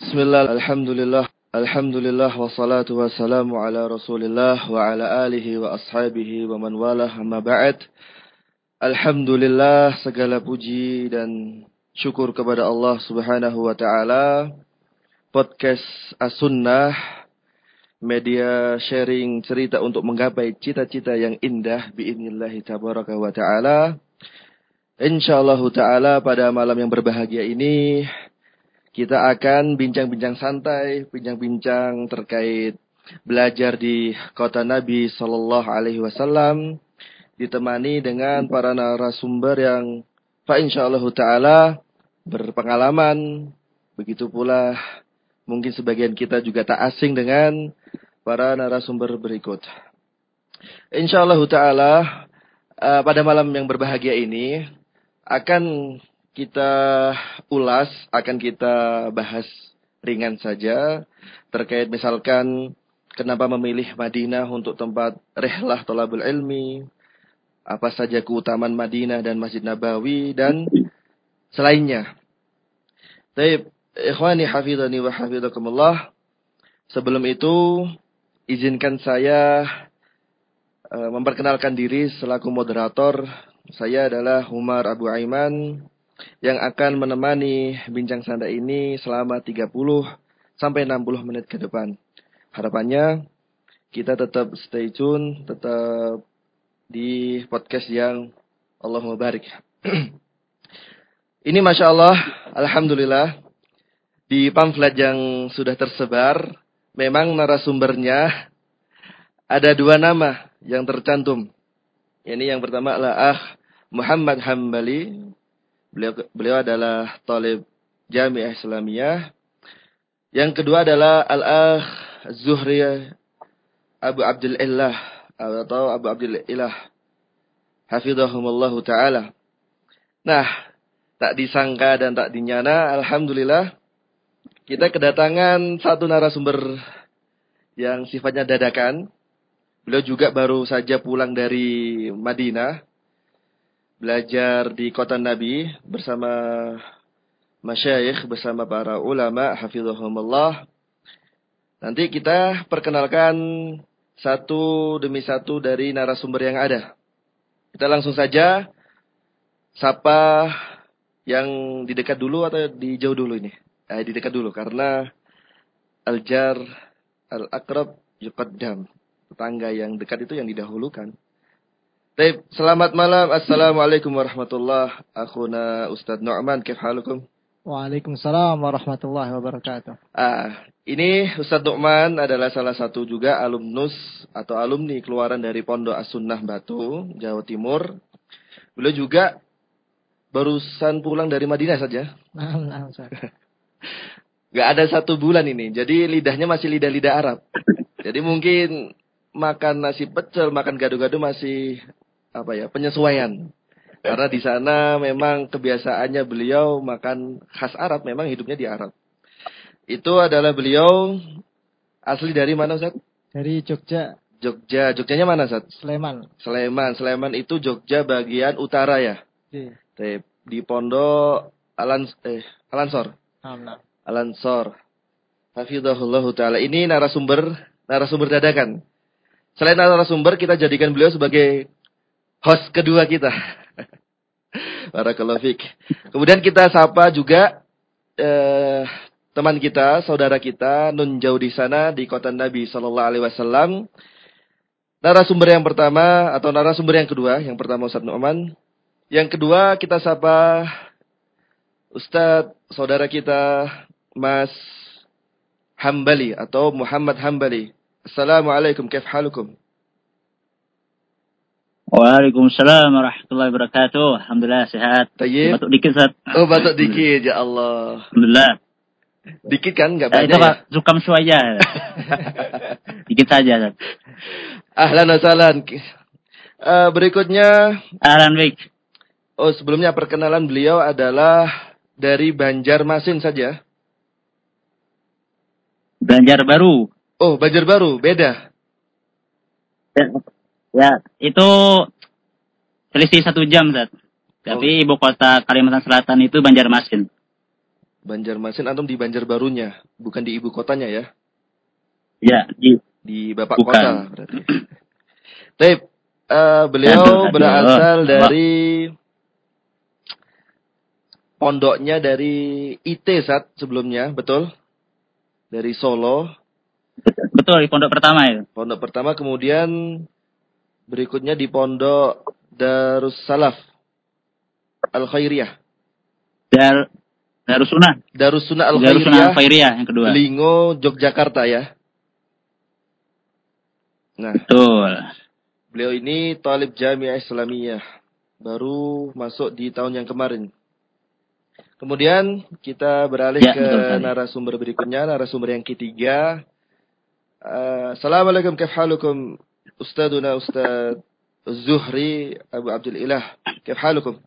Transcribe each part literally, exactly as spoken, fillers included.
Bismillah, alhamdulillah, alhamdulillah wassalatu wassalamu ala Rasulillah wa ala alihi wa ashabihi wa man walah amma ba'd. Alhamdulillah, segala puji dan syukur kepada Allah Subhanahu wa taala. Podcast As-Sunnah, media sharing cerita untuk menggapai cita-cita yang indah biidznillah tabaraka wa taala. Insyaallah taala pada malam yang berbahagia ini kita akan bincang-bincang santai, bincang-bincang terkait belajar di kota Nabi sallallahu alaihi wasallam, ditemani dengan para narasumber yang fa insyaallah taala berpengalaman. Begitu pula mungkin sebagian kita juga tak asing dengan para narasumber berikut. Insyaallah taala pada malam yang berbahagia ini akan kita ulas, akan kita bahas ringan saja terkait misalkan kenapa memilih Madinah untuk tempat rihlah thalabul ilmi, apa saja keutamaan Madinah dan Masjid Nabawi dan selainnya. Baik, ikhwani hafizani wa hafizakumullah. Sebelum itu izinkan saya uh, memperkenalkan diri selaku moderator. Saya adalah Umar Abu Aiman yang akan menemani bincang santai ini selama tiga puluh sampai enam puluh menit ke depan. Harapannya kita tetap stay tune, tetap di podcast yang Allahumma barik. Ini Masya Allah, Alhamdulillah, di pamflet yang sudah tersebar, memang narasumbernya ada dua nama yang tercantum. Ini yang pertama adalah Akh Muhammad Hambali. Beliau, beliau adalah talib Jami'ah Islamiyah. Yang kedua adalah Al-Akh Zuhri Abu Abdul Ilah atau Abu Abdul Ilah hafizahumullahu ta'ala. Nah, tak disangka dan tak dinyana, alhamdulillah kita kedatangan satu narasumber yang sifatnya dadakan. Beliau juga baru saja pulang dari Madinah, belajar di kota Nabi bersama masyayikh, bersama para ulama hafizahumullah. Nanti kita perkenalkan satu demi satu dari narasumber yang ada. Kita langsung saja sapa yang di dekat dulu atau di jauh dulu ini? Eh, di dekat dulu karena al-jar al-aqrab yuqaddam. Tetangga yang dekat itu yang didahulukan. Baik, selamat malam. Assalamualaikum warahmatullahi wabarakatuh. Akhuna Ustaz Nu'man, kif halukum? Waalaikumsalam warahmatullahi wabarakatuh. Ah, ini Ustaz Nu'man adalah salah satu juga alumnus atau alumni keluaran dari Pondok As-Sunnah Batu, Jawa Timur. Beliau juga barusan pulang dari Madinah saja. Nah, nah, Ustaz. Gak ada satu bulan ini. Jadi lidahnya masih lidah-lidah Arab. Jadi mungkin makan nasi pecel, makan gado-gado masih apa ya, penyesuaian. Karena di sana memang kebiasaannya beliau makan khas Arab, memang hidupnya di Arab. Itu adalah beliau asli dari mana, Ustaz? Dari Jogja. Jogja. Jogjanya mana, Ustaz? Sleman. Sleman. Sleman itu Jogja bagian utara ya? Iya. Di Pondok Alans eh Alansor. Alhamdulillah. Alansor. Hafizahullahu taala. Ini narasumber narasumber dadakan. Selain narasumber, kita jadikan beliau sebagai host kedua kita. Barakallahu fiik. Kemudian kita sapa juga eh, teman kita, saudara kita, nun jauh di sana di kota Nabi sallallahu alaihi wasallam. Narasumber yang pertama atau narasumber yang kedua, yang pertama Ustaz Nu'man. Yang kedua kita sapa Ustaz saudara kita Mas Hambali atau Muhammad Hambali. Assalamualaikum, kif halukum? Waalaikumsalam warahmatullahi wabarakatuh. Alhamdulillah sehat. Tayyib. Batuk dikit, Ustaz. Oh, batuk dikit, ya Allah. Alhamdulillah. Dikit kan, enggak Eh, banyak. itu Ya? Pak, zukam suaya. Dikit saja, Ustaz. Ahlan wa sahlan. Uh, berikutnya, Ahlan baik. oh sebelumnya perkenalan beliau adalah dari Banjarmasin saja. Banjarbaru. Oh, Banjarbaru, beda. Ya, ya, itu selisih satu jam, Ustaz. Tapi Oh. ibu kota Kalimantan Selatan itu Banjarmasin. Banjarmasin, antum di Banjarbarunya, bukan di ibu kotanya ya? Ya, di Di bapak Bukan. kota berarti. Taib, uh, beliau Aduh, aduh. berasal Allah. dari pondoknya dari I T saat sebelumnya, betul? Dari Solo. Betul, di pondok pertama itu. Pondok pertama, kemudian berikutnya di pondok Darussalaf Al-Khairiyah. Dar Darussunnah. Darussunnah Darussunnah Al-Khairiyah, Al-Khairiyah yang kedua. Belingo, Yogyakarta ya. Nah, Betul. beliau ini talib Jamiah Islamiyah. Baru masuk di tahun yang kemarin. Kemudian kita beralih Ya, ke betul sekali. narasumber berikutnya, narasumber yang ketiga. Uh, Assalamualaikum, kaif halukum Ustaduna Ustad Zuhri Abu Abdul Ilah. Kaif halukum?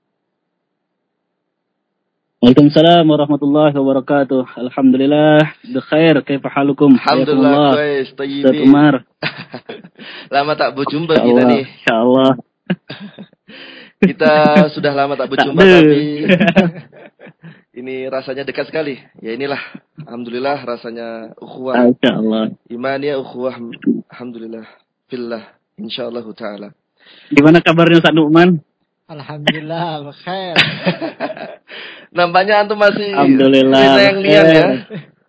Waalaikumsalam warahmatullahi wabarakatuh. Alhamdulillah, bikhair. Kaifa halukum? Alhamdulillah, kuis, Ustaz tayyibin. Umar. Lama tak berjumpa kita Insyaallah, nih. insyaallah. Kita sudah lama tak berjumpa, Takbir. tapi ini rasanya dekat sekali. Ya inilah, alhamdulillah rasanya ukhuwah. Insyaallah. Imaniyah ukhuwah, alhamdulillah. Fillah, insyaallah ta'ala. Gimana kabarnya Ustaz Nu'man? Alhamdulillah, khair. Nampaknya antum masih Alhamdulillah, yang nian ya. khair.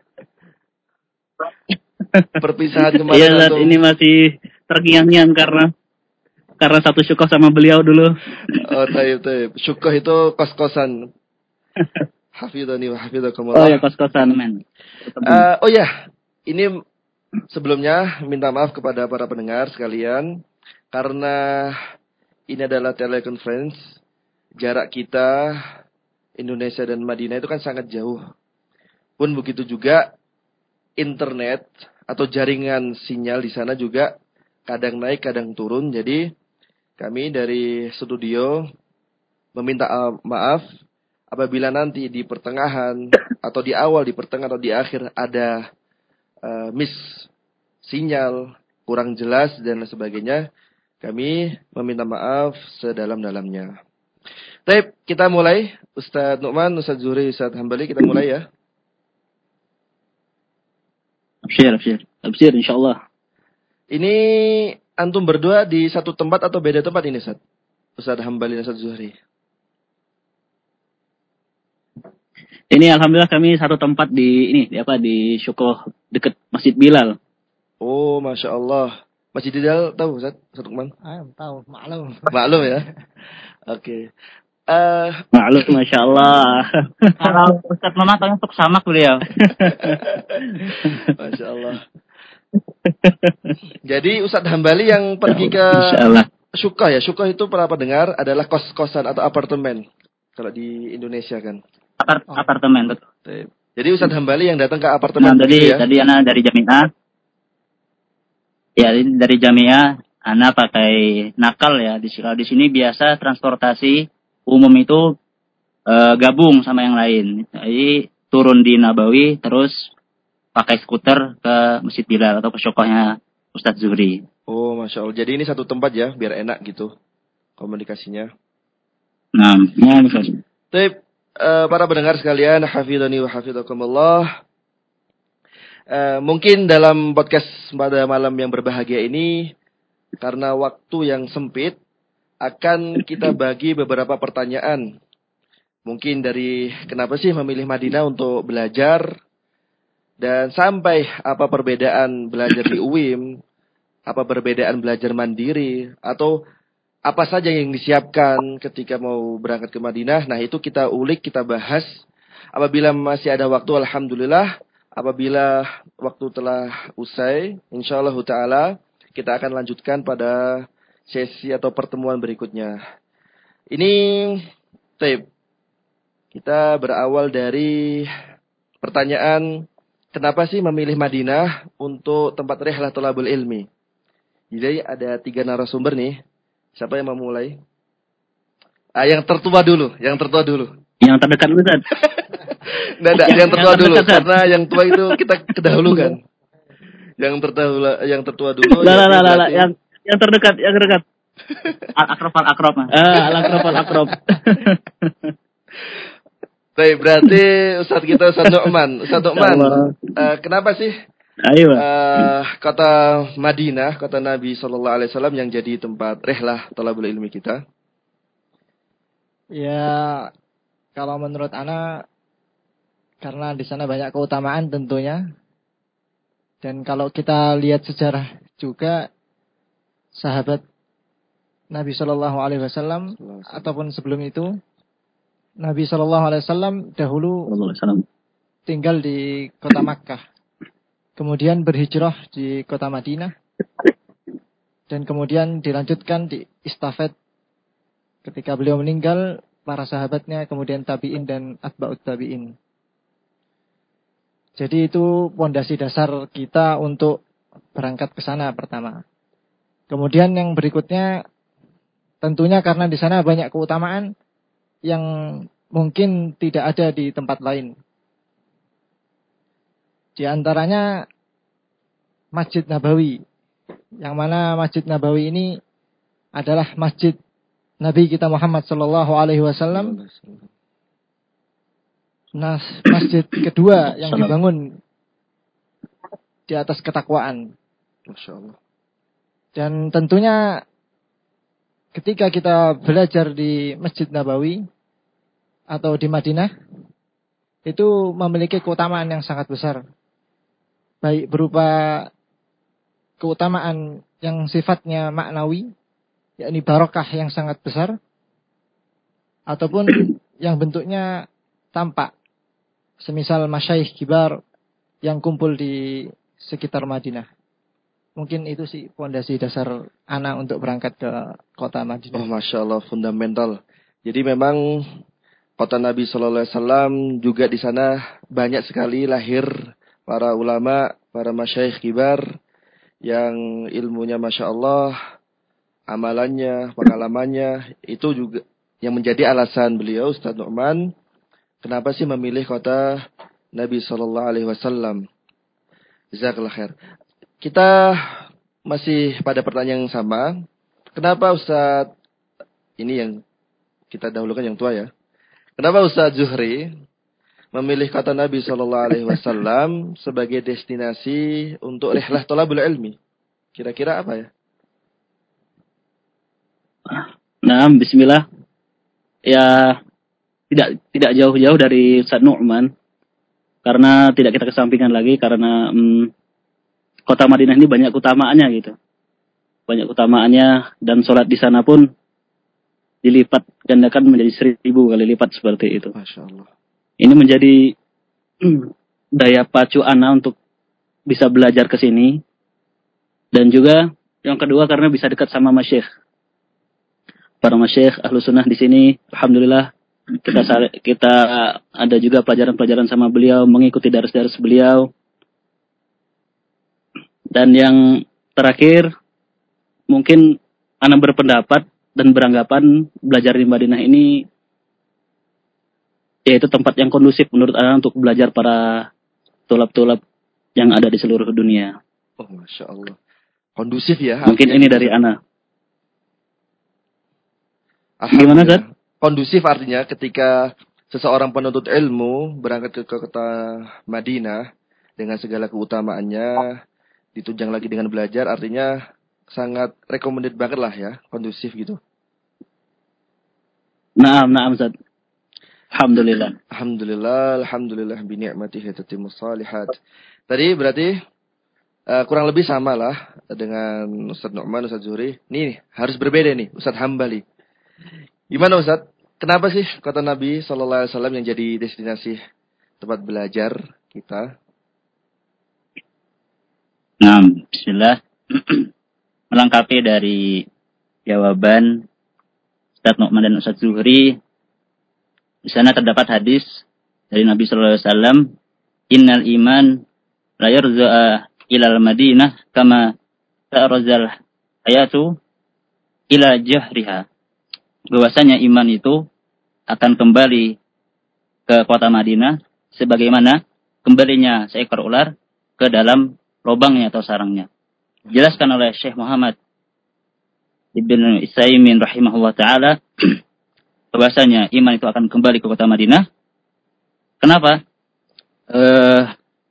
Perpisahan Iya, kemarin saat antum. ini masih terngiang-ngiang karena karena satu syukur sama beliau dulu. Oh, taib, taib. Syukuh itu kos-kosan. Hafidhani wa Oh hafidhakumullah. ya, kos-kosan, men. Uh, oh ya, ini sebelumnya minta maaf kepada para pendengar sekalian. Karena ini adalah teleconference. Jarak kita, Indonesia dan Madinah itu kan sangat jauh. Pun begitu juga internet atau jaringan sinyal di sana juga kadang naik, kadang turun. Jadi kami dari studio meminta maaf apabila nanti di pertengahan atau di awal, di pertengahan atau di akhir ada uh, miss sinyal, kurang jelas dan sebagainya. Kami meminta maaf sedalam-dalamnya. Baik, kita mulai. Ustaz Nu'man, Ustaz Zuhri, Ustaz Hambali, kita mulai ya. Absyir, absyir. Absyir, insyaAllah. Ini antum berdua di satu tempat atau beda tempat ini, Ustaz? Ustaz Hambali dan Ustaz Zuhri. Ini alhamdulillah kami satu tempat di ini, di apa di Syukoh dekat Masjid Bilal. Oh, Masya Allah. Masjid Bilal tahu, Ustaz? Ustaz Nu'man? Ah, tahu, maklum. Maklum ya. Oke. Okay. Uh, Maklum, Masya Allah. Kalau Ustaz Mama tahu untuk samak beliau. Masya Allah. Jadi Ustaz Hambali yang pergi ke Syukoh ya. Syukoh itu para pendengar adalah kos-kosan atau apartemen. Kalau di Indonesia kan. Apart apartemen, betul. Jadi Ustaz Hambali yang datang ke apartemen nah, tadi, ya? Tadi anak dari Jami'ah. Ya, dari Jami'ah. Anak pakai nakal ya. Di, di sini biasa transportasi umum itu e, gabung sama yang lain. Jadi turun di Nabawi terus pakai skuter ke Masjid Bilal atau ke Syukohnya Ustadz Zuhri. Oh, Masya Allah. Jadi ini satu tempat ya, biar enak gitu komunikasinya. Nah, ya bisa. Tapi uh, para pendengar sekalian, hafidhani wa hafidhakumullah. Uh, mungkin dalam podcast pada malam yang berbahagia ini, karena waktu yang sempit, akan kita bagi beberapa pertanyaan. Mungkin dari kenapa sih memilih Madinah untuk belajar, dan sampai apa perbedaan belajar di U I M, apa perbedaan belajar mandiri, atau apa saja yang disiapkan ketika mau berangkat ke Madinah. Nah itu kita ulik, kita bahas. Apabila masih ada waktu, alhamdulillah. Apabila waktu telah usai, insyaallah ta'ala, kita akan lanjutkan pada sesi atau pertemuan berikutnya. Ini tape. Kita berawal dari pertanyaan, kenapa sih memilih Madinah untuk tempat rihlah thalabul ilmi? Jadi ada tiga narasumber nih. Siapa yang mau mulai? Ah, yang tertua dulu, yang tertua dulu. Yang terdekat dulu, Ustaz. Nggak, nggak, yang tertua yang dulu, terdekat, karena yang tua itu kita kedahulukan. Yang tertua, yang tertua dulu. Lah, lah, lah, lah, yang yang terdekat, yang terdekat. Al-akrab, al-akrab. Ah, al-akrab, al-akrab. Baik, berarti Ustaz kita Ustaz Nu'man. Ustaz Nu'man, uh, kenapa sih Ayo. uh, kota Madinah, kota Nabi Sallallahu Alaihi Wasallam yang jadi tempat rehlah talabul ilmi kita? Ya, kalau menurut ana karena di sana banyak keutamaan tentunya. Dan kalau kita lihat sejarah juga sahabat Nabi Shallallahu Alaihi Wasallam ataupun sebelum itu Nabi Shallallahu Alaihi Wasallam dahulu tinggal di kota Makkah, kemudian berhijrah di kota Madinah, dan kemudian dilanjutkan di istafet ketika beliau meninggal para sahabatnya, kemudian tabiin dan atba'ut tabiin. Jadi itu pondasi dasar kita untuk berangkat ke sana pertama. Kemudian yang berikutnya tentunya karena di sana banyak keutamaan yang mungkin tidak ada di tempat lain. Di antaranya Masjid Nabawi. Yang mana Masjid Nabawi ini adalah masjid Nabi kita Muhammad sallallahu alaihi wasallam. Nah, masjid kedua yang dibangun di atas ketakwaan. Masya Allah. Dan tentunya ketika kita belajar di Masjid Nabawi atau di Madinah, itu memiliki keutamaan yang sangat besar. Baik berupa keutamaan yang sifatnya maknawi, yakni barokah yang sangat besar, ataupun yang bentuknya tampak. Semisal masyayikh kibar yang kumpul di sekitar Madinah. Mungkin itu sih fondasi dasar ana untuk berangkat ke kota Madinah. Oh, Masya Allah, fundamental. Jadi memang kota Nabi Sallallahu Alaihi Wasallam juga di sana banyak sekali lahir para ulama, para masyayikh kibar yang ilmunya Masya Allah, amalannya, pengalamannya, itu juga yang menjadi alasan beliau, Ustaz Nu'man, kenapa sih memilih kota Nabi Sallallahu Alaihi Wasallam? Jazakallah khair. Kita masih pada pertanyaan yang sama. Kenapa Ustaz, ini yang kita dahulukan yang tua ya. Kenapa Ustaz Zuhri memilih kata Nabi Sallallahu Alaihi Wasallam sebagai destinasi untuk rihlah thalabul ilmi? Kira-kira apa ya? Nah, bismillah. Ya, tidak tidak jauh-jauh dari Ustaz Nu'man. Karena tidak kita kesampingkan lagi karena hmm, kota Madinah ini banyak utamaannya gitu. Banyak utamaannya dan sholat di sana pun dilipat gandakan menjadi seribu kali lipat seperti itu. Masya Allah. Ini menjadi daya pacu ana untuk bisa belajar ke sini. Dan juga yang kedua karena bisa dekat sama masyayikh. Para masyayikh ahlu sunnah di sini, alhamdulillah kita kita ada juga pelajaran-pelajaran sama beliau, mengikuti daras-daras beliau. Dan yang terakhir, mungkin ana berpendapat dan beranggapan belajar di Madinah ini yaitu tempat yang kondusif menurut ana untuk belajar para tulab-tulab yang ada di seluruh dunia. Oh, Masya Allah. Kondusif ya. Mungkin ini dari ana. Gimana, Zat? Kondusif artinya ketika seseorang penuntut ilmu berangkat ke, ke kota Madinah dengan segala keutamaannya, ditunjang lagi dengan belajar, artinya sangat recommended banget lah ya, kondusif gitu. Naam, naam, Zat. Alhamdulillah. Alhamdulillah, alhamdulillah bi ni'matihi tatimmus shalihat. Tadi berarti uh, kurang lebih sama lah dengan Ustaz Nu'man, Ustaz Zuhri. Nih, harus berbeda nih, Ustaz Hambali. Gimana Ustaz? Kenapa sih kota Nabi Sallallahu Alaihi Wasallam yang jadi destinasi tempat belajar kita? Nah, bismillah. Melengkapi dari jawaban Ustaz Nu'man dan Ustaz Zuhri, di sana terdapat hadis dari Nabi Sallallahu Alaihi Wasallam, Innal iman la yarza'a ilal Madinah kama ta'razal hayatu ila jahriha. Bahwasanya iman itu akan kembali ke kota Madinah sebagaimana kembalinya seekor ular ke dalam lubangnya atau sarangnya. Dijelaskan oleh Syekh Muhammad Ibn Utsaimin rahimahullah taala bahwasanya iman itu akan kembali ke kota Madinah Kenapa? Eh,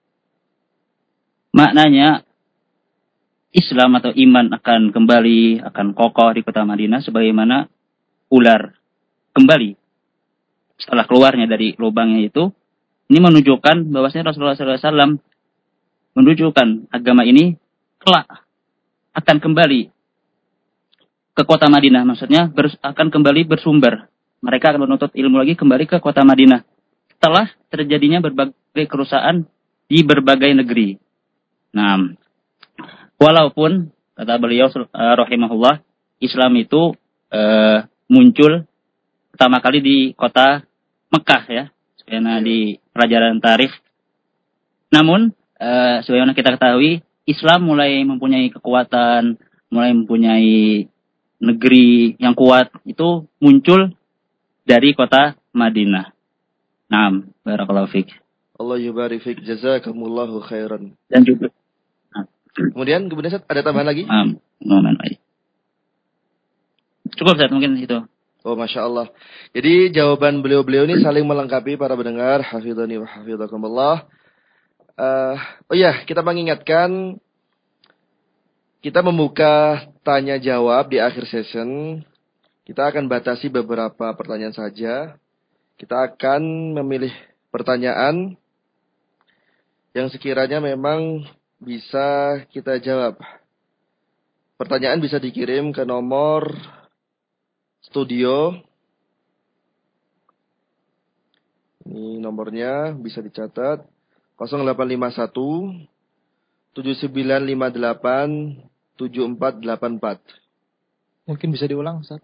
maknanya Islam atau iman akan kembali, akan kokoh di kota Madinah sebagaimana ular kembali setelah keluarnya dari lubangnya itu. Ini menunjukkan bahwasanya Rasulullah shallallahu alaihi wasallam menunjukkan agama ini kelak akan kembali ke kota Madinah. Maksudnya ber, akan kembali bersumber. Mereka akan menuntut ilmu lagi kembali ke kota Madinah setelah terjadinya berbagai kerusakan di berbagai negeri. Nah, walaupun kata beliau uh, rahimahullah, Islam itu uh, muncul pertama kali di kota Mekah ya, sebagaimana di pelajaran tarikh. Namun, uh, sebagaimana kita ketahui, Islam mulai mempunyai kekuatan, mulai mempunyai negeri yang kuat itu muncul dari kota Madinah. Naam, barakallahu fiik. Allah yubarik fiik, jazakumullahu khairan. Dan juga nah. Kemudian kemudian Ustaz, ada tambahan lagi? Naam, naam. Cukup Ustaz mungkin itu. Oh, Masya Allah. Jadi jawaban beliau-beliau ini saling melengkapi para pendengar. Hafidhani wa hafidhakumullah. Uh, oh ya, kita mengingatkan kita membuka tanya jawab di akhir session. Kita akan batasi beberapa pertanyaan saja. Kita akan memilih pertanyaan yang sekiranya memang bisa kita jawab. Pertanyaan bisa dikirim ke nomor studio. Ini nomornya bisa dicatat. nol delapan lima satu tujuh sembilan lima delapan tujuh empat delapan empat. Mungkin bisa diulang, Ustaz.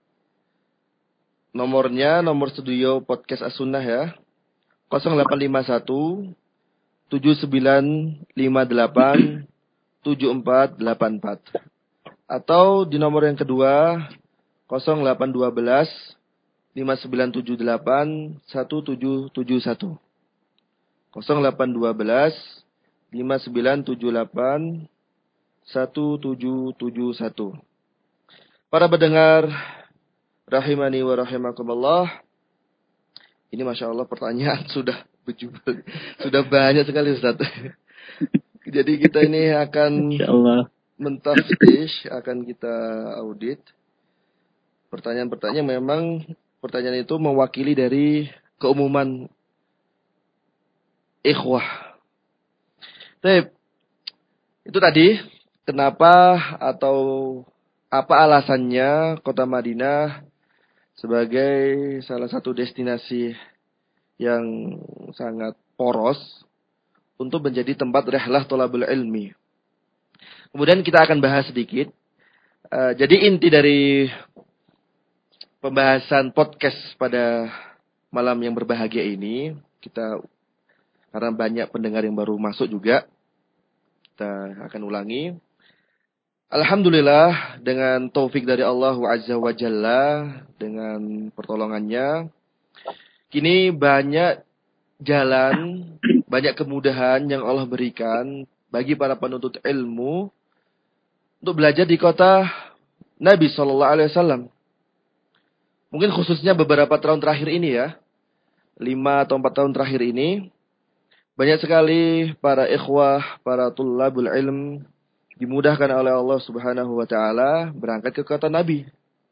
Nomornya, nomor studio podcast As-Sunnah ya. nol delapan lima satu tujuh sembilan lima delapan tujuh empat delapan empat. Atau di nomor yang kedua, nol delapan satu dua lima sembilan tujuh delapan satu tujuh tujuh satu. nol delapan satu dua lima sembilan tujuh delapan satu tujuh tujuh satu. Para pendengar rahimani wa rahimakumullah. Ini Masya Allah pertanyaan sudah berjubel. Sudah banyak sekali Ustaz. Jadi kita ini akan mentaftish, akan kita audit. Pertanyaan-pertanyaan memang pertanyaan itu mewakili dari keumuman ikhwah. Tapi itu tadi kenapa atau apa alasannya kota Madinah sebagai salah satu destinasi yang sangat poros untuk menjadi tempat rihlah thalabul ilmi. Kemudian kita akan bahas sedikit. Uh, jadi inti dari pembahasan podcast pada malam yang berbahagia ini, kita karena banyak pendengar yang baru masuk juga, kita akan ulangi. Alhamdulillah dengan taufik dari Allah Azza wa Jalla, dengan pertolongannya, kini banyak jalan, banyak kemudahan yang Allah berikan bagi para penuntut ilmu untuk belajar di kota Nabi Shallallahu Alaihi Wasallam. Mungkin khususnya beberapa tahun terakhir ini ya, lima atau empat tahun terakhir ini, banyak sekali para ikhwah, para tullabul ilm dimudahkan oleh Allah Subhanahu wa taala berangkat ke kota Nabi.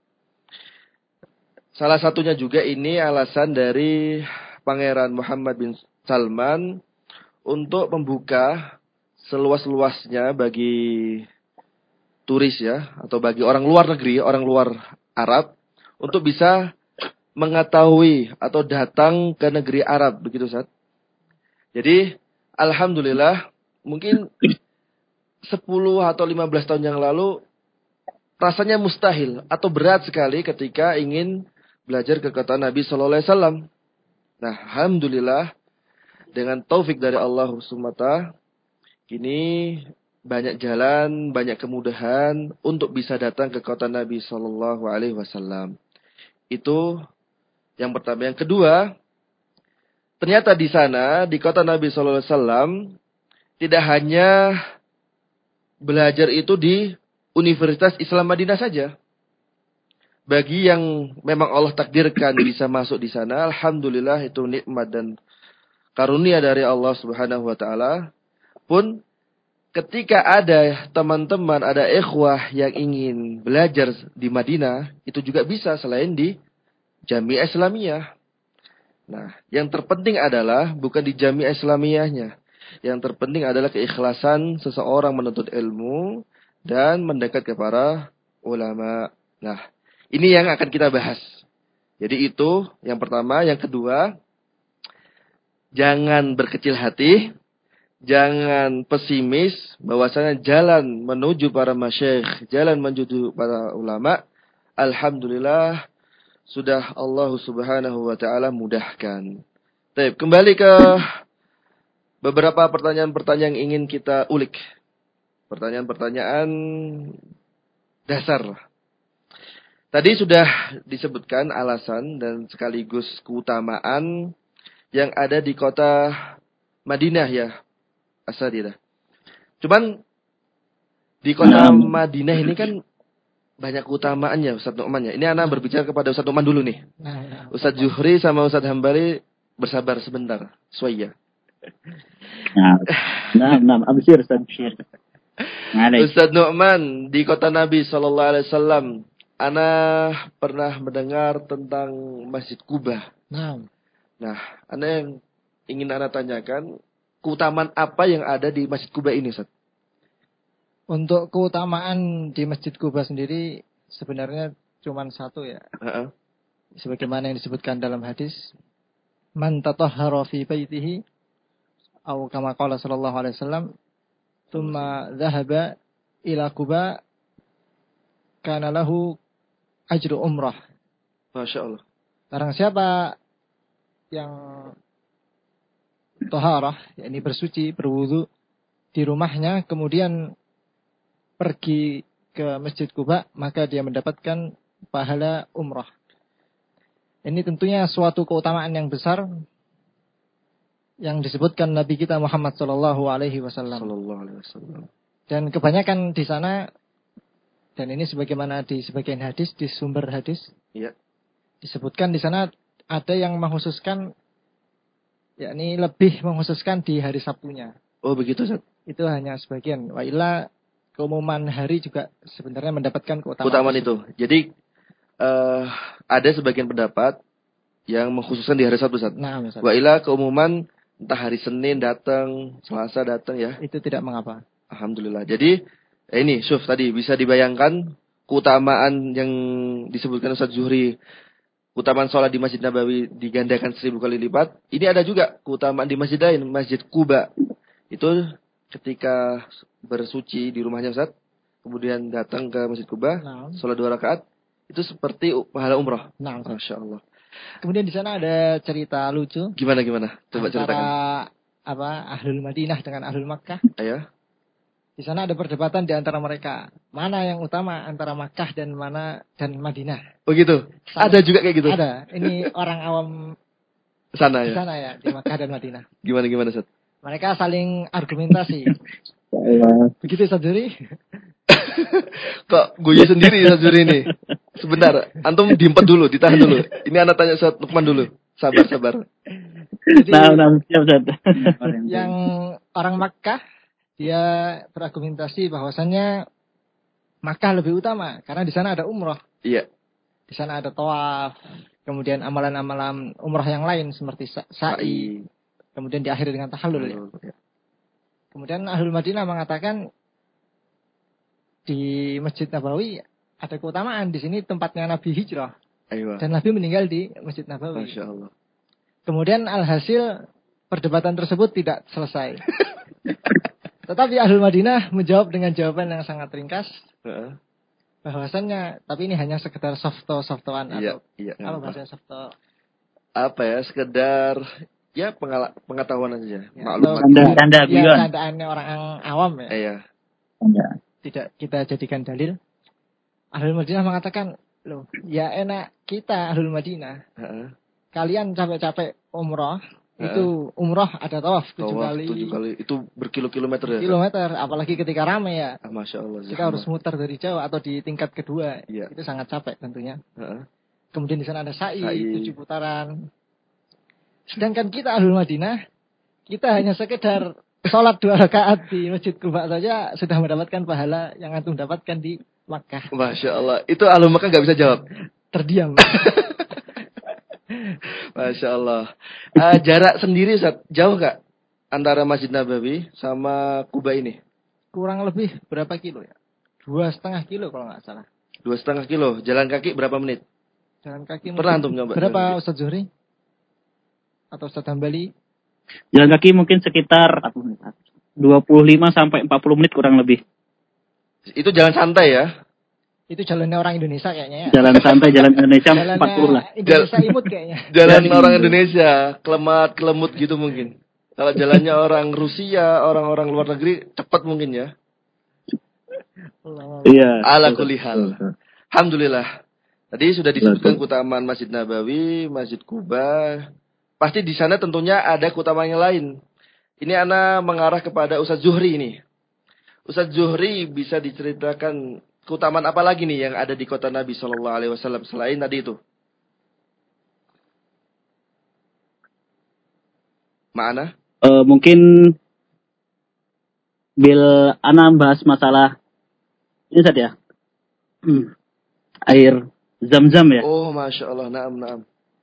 Salah satunya juga ini alasan dari Pangeran Muhammad bin Salman untuk membuka seluas-luasnya bagi turis ya, atau bagi orang luar negeri, orang luar Arab untuk bisa mengetahui atau datang ke negeri Arab, begitu Ustaz. Jadi alhamdulillah mungkin sepuluh atau lima belas tahun yang lalu rasanya mustahil atau berat sekali ketika ingin belajar ke kota Nabi sallallahu alaihi wasallam. Nah, alhamdulillah dengan taufik dari Allah Subhanahu wa taala kini banyak jalan, banyak kemudahan untuk bisa datang ke kota Nabi sallallahu alaihi wasallam. Itu yang pertama. Yang kedua, ternyata di sana di kota Nabi sallallahu alaihi wasallam tidak hanya belajar itu di Universitas Islam Madinah saja. Bagi yang memang Allah takdirkan bisa masuk di sana, alhamdulillah itu nikmat dan karunia dari Allah Subhanahu wa taala pun ketika ada teman-teman, ada ikhwah yang ingin belajar di Madinah, itu juga bisa selain di Jami'ah Islamiyah. Nah, yang terpenting adalah bukan di Jami'ah Islamiyahnya. Yang terpenting adalah keikhlasan seseorang menuntut ilmu dan mendekat kepada ulama. Nah, ini yang akan kita bahas. Jadi itu yang pertama. Yang kedua, jangan berkecil hati, jangan pesimis bahwasanya jalan menuju para masyayikh, jalan menuju para ulama, alhamdulillah sudah Allah Subhanahu wa taala mudahkan. Baik, kembali ke beberapa pertanyaan-pertanyaan yang ingin kita ulik. Pertanyaan-pertanyaan dasar. Tadi sudah disebutkan alasan dan sekaligus keutamaan yang ada di kota Madinah ya, Asadidah. Cuman di kota nah. Madinah ini kan banyak keutamaannya Ustaz Nu'man ya. Ini anak berbicara kepada Ustaz Nu'man dulu nih. Nah, nah, Ustaz Zuhri sama Ustaz Hambali bersabar sebentar. Suaya. Nah, nah, nah, abisir Ustaz. Ustaz Nu'man, di kota Nabi sallallahu alaihi wasallam, ana pernah mendengar tentang Masjid Quba. Nah, nah, ana yang ingin ana tanyakan, keutamaan apa yang ada di Masjid Quba ini, Ustaz? Untuk keutamaan di Masjid Quba sendiri sebenarnya cuma satu ya. Uh-uh. Sebagaimana yang disebutkan dalam hadis, man tatahhara fi baitihi atau kama qala sallallahu alaihi wasallam, thumma dhahaba ila Quba kana lahu ajru umrah. Masya Allah. Barang siapa yang taharah, yakni bersuci, berwudu di rumahnya, kemudian pergi ke Masjid Quba, maka dia mendapatkan pahala umrah. Ini tentunya suatu keutamaan yang besar yang disebutkan Nabi kita Muhammad sallallahu alaihi wasallam. Sallallahu alaihi wasallam. Dan kebanyakan di sana, dan ini sebagaimana di sebagian hadis, di sumber hadis, ya, disebutkan di sana ada yang mengkhususkan, yakni lebih mengkhususkan di hari Sabtunya. Oh begitu, Ustaz? Itu hanya sebagian. Wa illa keumuman hari juga sebenarnya mendapatkan keutamaan, keutamaan itu. Jadi uh, ada sebagian pendapat yang mengkhususkan di hari Sabtu, Ustaz. Nah, wa illa keumuman entah hari Senin datang, Selasa datang ya. Itu tidak mengapa. Alhamdulillah. Jadi eh, ini, Syuf tadi bisa dibayangkan keutamaan yang disebutkan Ustaz Zuhri. Keutamaan sholat di Masjid Nabawi digandakan seribu kali lipat. Ini ada juga keutamaan di masjid lain, Masjid Quba. Itu ketika bersuci di rumahnya Ustaz, kemudian datang ke Masjid Quba, nah. sholat dua rakaat, itu seperti pahala umrah. Nah, Masya Allah. Kemudian di sana ada cerita lucu. Gimana gimana? Coba antara, ceritakan. Apa Ahlul Madinah dengan Ahlul Makkah. Ayo. Di sana ada perdebatan di antara mereka. Mana yang utama antara Makkah dan mana dan Madinah. Begitu. Oh ada juga kayak gitu. Ada. Ini orang awam sana ya. Di sana ya, di Makkah dan Madinah. Gimana gimana, Ustaz? Mereka saling argumentasi. Begitu Ustaz Zuri. Kok guyu sendiri Ustaz Zuri ini? Sebentar, antum diempat dulu, ditahan dulu. Ini anak tanya Ustaz Lukman dulu. Sabar, sabar. Jadi, nah, nah, siap, Ustaz. Yang orang Makkah dia berargumentasi bahwasannya Makkah lebih utama karena di sana ada umrah. Iya. Di sana ada tawaf, kemudian amalan-amalan umrah yang lain seperti sa'i, kemudian diakhiri dengan tahallul. Ya. Kemudian Ahlul Madinah mengatakan di Masjid Nabawi ada keutamaan, di sini tempatnya Nabi hijrah. Aywa. Dan Nabi meninggal di Masjid Nabawi. Masya Allah. Kemudian alhasil perdebatan tersebut tidak selesai. Tetapi Ahlul Madinah menjawab dengan jawaban yang sangat ringkas. Uh-uh. Bahwasannya, tapi ini hanya sekedar softo-softoan iya, atau iya, apa bahasa softo? Apa ya, sekedar ya pengala- pengetahuan aja. Ya, maklumat. Tanda-tanda ya, tandaannya orang awam ya. Iya. Tidak kita jadikan dalil. Ahlul Madinah mengatakan, loh, ya enak kita Ahlul Madinah. Uh-uh. Kalian capek-capek umrah. Itu umrah ada tawaf tujuh kali. Tujuh kali itu berkilo-kilometer ya. Kilometer, apalagi ketika ramai ya. Ah, Masya Allah. Kita harus muter dari jauh atau di tingkat kedua. Ya. Itu sangat capek tentunya. Uh-uh. Kemudian di sana ada sa'i, sa'i, tujuh putaran. Sedangkan kita Ahlul Madinah Kita hanya sekedar sholat dua rakaat di Masjid Quba saja sudah mendapatkan pahala yang antum dapatkan di Makkah. Masya Allah. Itu ahlu Makkah nggak bisa jawab. Terdiam. Masya Allah. Uh, jarak sendiri Ustaz, jauh nggak antara Masjid Nabawi sama Quba ini? Kurang lebih berapa kilo ya? Dua setengah kilo kalau nggak salah. Dua setengah kilo. Jalan kaki berapa menit? Jalan kaki. Pernah antum nyoba? Berapa Ustaz Zuhri? Atau Ustaz Hambali? Jalan kaki mungkin sekitar dua puluh lima sampai empat puluh menit kurang lebih. Itu jalan santai ya? Itu jalannya orang Indonesia kayaknya ya. Jalan santai, jalan Indonesia empat puluh lah. Indonesia imut kayaknya. Jalan orang Indonesia, kelemat, kelemut gitu mungkin. Kalau jalannya orang Rusia, orang-orang luar negeri, cepat mungkin ya. Iya. Ala kulli hal. Alhamdulillah. Tadi sudah disebutkan keutamaan Masjid Nabawi, Masjid Quba. Pasti di sana tentunya ada keutamaan yang lain. Ini ana mengarah kepada Ustaz Zuhri ini. Ustaz Zuhri bisa diceritakan keutamaan apa lagi nih yang ada di kota Nabi Shallallahu Alaihi Wasallam selain tadi itu? Mana? Uh, mungkin bil ana bahas masalah ini saja ya. Hmm. Air Zam-Zam ya. Oh, Masya Allah, naam, naam.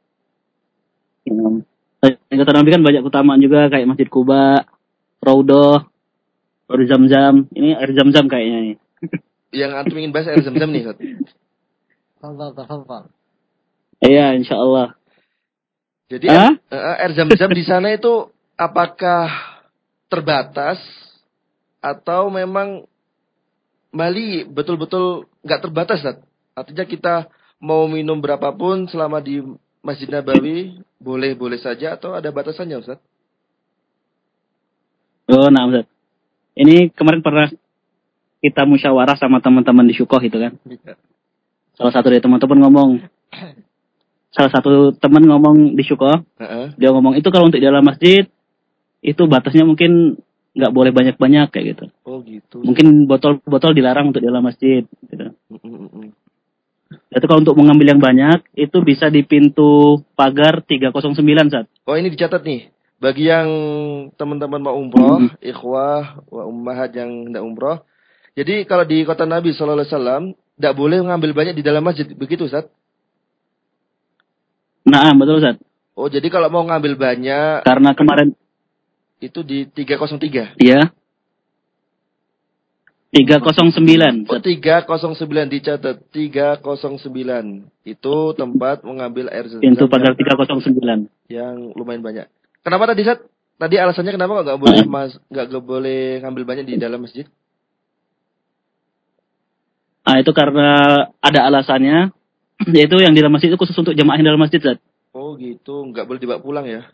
Yang kata Nabi kan banyak keutamaan juga kayak Masjid Quba, Raudhah, air Zam-Zam. Ini air Zam-Zam kayaknya nih. Yang antum ingin bahas air Zam-Zam nih, Ustaz. Tafadhal, tafadhal. Iya, insyaallah. Jadi air, air Zam-Zam di sana itu apakah terbatas atau memang Bali betul-betul nggak terbatas, Ustaz? Artinya kita mau minum berapapun selama di Masjid Nabawi boleh-boleh saja atau ada batasannya, Ustaz? Oh, nah, Ustaz. Ini kemarin pernah kita musyawarah sama teman-teman di Syukoh itu kan. Salah satu dari teman-teman ngomong, salah satu teman ngomong di Syukoh, uh-uh. dia ngomong itu kalau untuk di dalam masjid itu batasnya mungkin nggak boleh banyak-banyak kayak gitu. Oh gitu. Mungkin botol-botol dilarang untuk di dalam masjid. Gitu. Uh-uh. Itu kalau untuk mengambil yang banyak itu bisa di pintu pagar tiga nol sembilan, Sat. Oh, ini dicatat nih. Bagi yang teman-teman mau umroh, mm-hmm. ikhwah, wa ummahat yang hendak umroh. Jadi kalau di kota Nabi Sallallahu Alaihi Wasallam tidak boleh mengambil banyak di dalam masjid, begitu, Ustaz? Nah, betul, Ustaz. Oh, jadi kalau mau ngambil banyak, karena kemarin itu di tiga nol tiga. Iya. tiga nol sembilan. Oh, tiga nol sembilan dicatat. tiga nol sembilan. Itu tempat mengambil air Zam-Zam. Pintu pagar tiga nol sembilan. Yang lumayan banyak. Kenapa tadi, Ustaz? Tadi alasannya kenapa nggak boleh mas nggak boleh ngambil banyak di dalam masjid? Ah, itu karena ada alasannya, yaitu yang di dalam masjid itu khusus untuk jemaah yang dalam masjid, Zat. Oh gitu, nggak boleh dibawa pulang ya?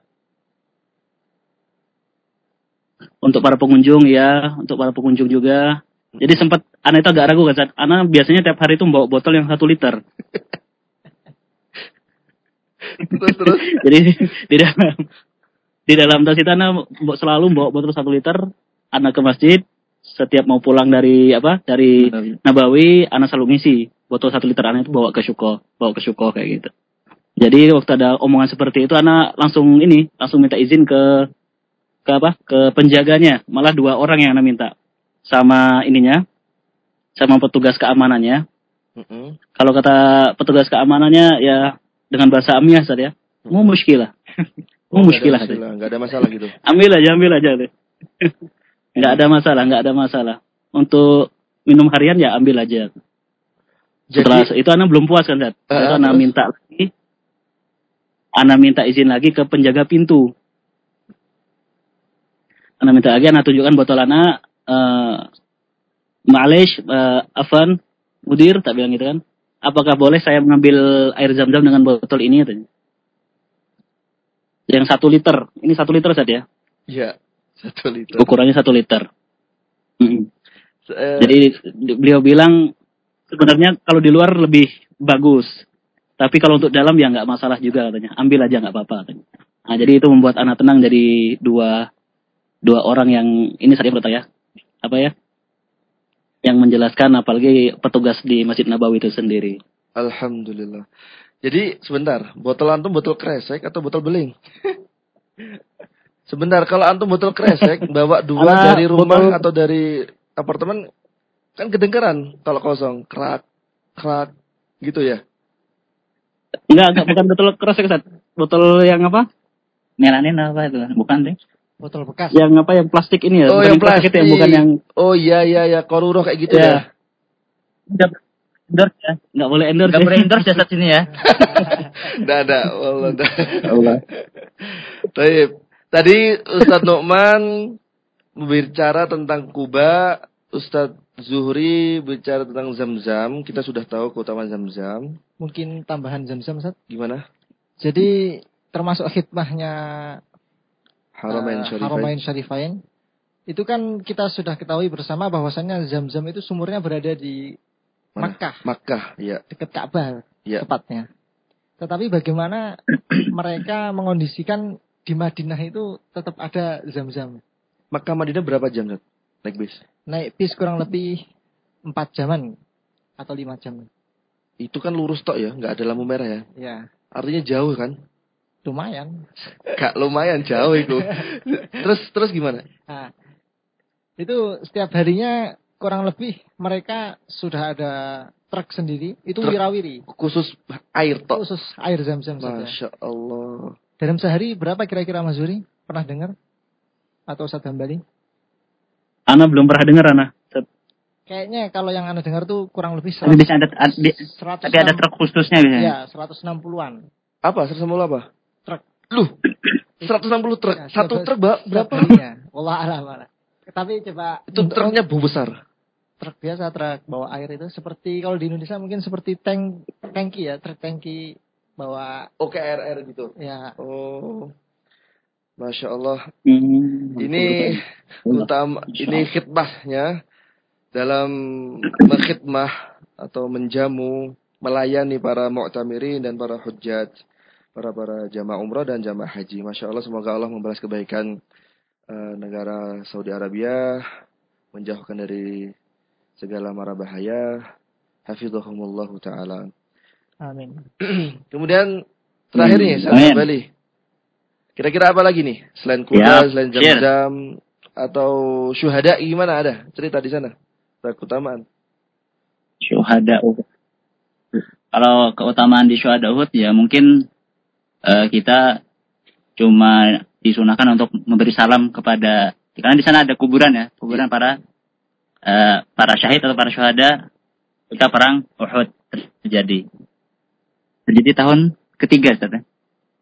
Untuk para pengunjung ya, untuk para pengunjung juga. Jadi sempat, Ana itu agak ragu kan, Zat. Ana biasanya tiap hari itu membawa botol yang satu liter. terus terus. Jadi di dalam di dalam tas itu Ana selalu bawa botol satu liter. Ana ke masjid. Setiap mau pulang dari apa dari Nabawi, Ana selalu ngisi botol satu liter Ana itu bawa ke Syukoh, bawa ke Syukoh kayak gitu. Jadi waktu ada omongan seperti itu, Ana langsung ini, langsung minta izin ke ke apa ke penjaganya, malah dua orang yang Ana minta sama ininya, sama petugas keamanannya. Mm-hmm. Kalau kata petugas keamanannya ya dengan bahasa Amiyah saja, mm-hmm. mau muskilah, mau oh, muskilah, nggak ada masalah gitu. Ambil aja, ambil aja deh. Nggak ada masalah, nggak ada masalah. Untuk minum harian ya ambil aja. Jadi, setelah itu Ana belum puas kan, Dad. Uh, itu Ana minta lagi, Ana minta izin lagi ke penjaga pintu. Ana minta lagi, Ana tunjukkan botol Ana, uh, Ma'alish, uh, Afan, Mudir, tak bilang gitu kan. Apakah boleh saya mengambil air Zam-Zam dengan botol ini? Katanya. Yang satu liter, ini satu liter saja ya? Iya. Satu liter. Ukurannya satu liter. Mm-hmm. Uh, Jadi beliau bilang sebenarnya kalau di luar lebih bagus, tapi kalau untuk dalam ya nggak masalah juga katanya. Ambil aja nggak apa-apa katanya. Nah, jadi itu membuat Ana tenang dari dua dua orang yang ini saya bertanya apa ya, yang menjelaskan apalagi petugas di Masjid Nabawi itu sendiri. Alhamdulillah. Jadi sebentar, botol antum botol kresek atau botol beling? Sebentar, kalau antum botol kresek bawa dua Ana dari rumah botol- atau dari apartemen kan kedengeran kalau kosong, krak krak gitu ya. Enggak, enggak bukan botol keras ya, Ustaz. Botol yang apa? Melanin apa itu? Bukan deh. Botol bekas. Yang apa yang plastik ini ya? Oh, Bukan yang plastik. itu yang bukan yang Oh iya iya ya, koruroh kayak gitu ya. Udah endorse ya. Enggak boleh endorse. Enggak boleh endorse ya saat sini ya. Enggak ada, wallah. dah. Allah. Baik. Tadi Ustadz Nu'man berbicara tentang Kuba, Ustadz Zuhri bicara tentang Zam-Zam. Kita sudah tahu keutamaan Zam-Zam. Mungkin tambahan Zam-Zam, Ustaz. Gimana? Jadi termasuk khidmahnya Haramain eh, Syarifain. Haramain Syarifain. Itu kan kita sudah ketahui bersama bahwasannya Zam-Zam itu sumurnya berada di Mana? Makkah, Makkah, ya. dekat Ka'bah Ya. tepatnya. Tetapi bagaimana mereka mengondisikan di Madinah itu tetap ada Zam-Zam. Makkah Madinah berapa jam, Ustadz? Naik bis? Naik bis kurang lebih empat jaman atau lima jam. Itu kan lurus tok ya, nggak ada lampu merah ya. Ya, Artinya jauh kan? lumayan. Gak lumayan jauh itu. terus terus gimana? Nah, itu setiap harinya kurang lebih mereka sudah ada truk sendiri. Itu Truk wirawiri. Khusus air tok. Khusus air Zam-Zam saja. Masya Allah. Dalam sehari berapa kira-kira Mas Zuri? Pernah dengar? Atau Ustadz Hambali? Ana belum pernah dengar Ana. Kayaknya kalau yang Anda dengar tuh kurang lebih Tapi bisa ada seratus, ada- seratus tapi ada truk khususnya biasanya. Ya, seratus enam puluhan Apa? seratus enam puluh apa? truk. Luh, seratus enam puluh truk. Ya, Satu setiap- truk ba- setiap berapa? harinya. Wallah alam. Wallah. Tapi coba Itu truknya bu besar. truk biasa, truk bawa air itu seperti kalau di Indonesia mungkin seperti tank tangki ya, truk tangki bawa Oke, R R gitu. ya. Oh. Masya Allah. Hmm. Ini utama, ini khidmahnya dalam mengkhidmah atau menjamu, melayani para mu'tamirin dan para hujjaj, para para jamaah umrah dan jamaah haji. Masya Allah, semoga Allah membalas kebaikan uh, negara Saudi Arabia, menjauhkan dari segala mara bahaya. Hafizahumullahu ta'ala. Amin. Kemudian terakhir nih, Amin. saya kembali. Kira-kira apa lagi nih? Selain kuda, Ya, selain share. jam-jam, atau syuhada, gimana ada? Cerita di sana. Ada keutamaan. Syuhada Uhud. Kalau keutamaan di syuhada Uhud ya mungkin eh, kita cuma disunahkan untuk memberi salam kepada, karena di sana ada kuburan ya, kuburan para eh, para syahid atau para syuhada ketika perang Uhud terjadi. Terjadi tahun ketiga, Ustaz ya.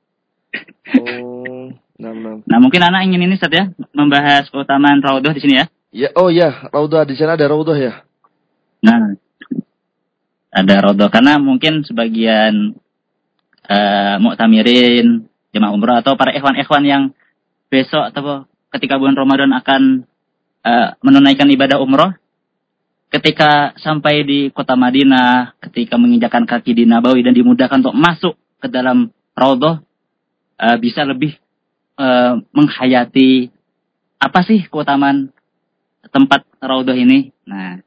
Oh, enam enam. Nah, mungkin anak ingin ini Ustaz ya, membahas keutamaan Raudhah di sini ya. Ya, oh ya, Raudhah di sana ada Raudhah ya. Nah, ada Raudhah karena mungkin sebagian uh, mu'tamirin, jemaah umrah atau para ikhwan-ikhwan yang besok atau ketika bulan Ramadan akan uh, menunaikan ibadah umrah, ketika sampai di kota Madinah, ketika menginjakkan kaki di Nabawi dan dimudahkan untuk masuk ke dalam Raudhah, uh, bisa lebih uh, menghayati apa sih keutamaan tempat Raudhah ini. Nah,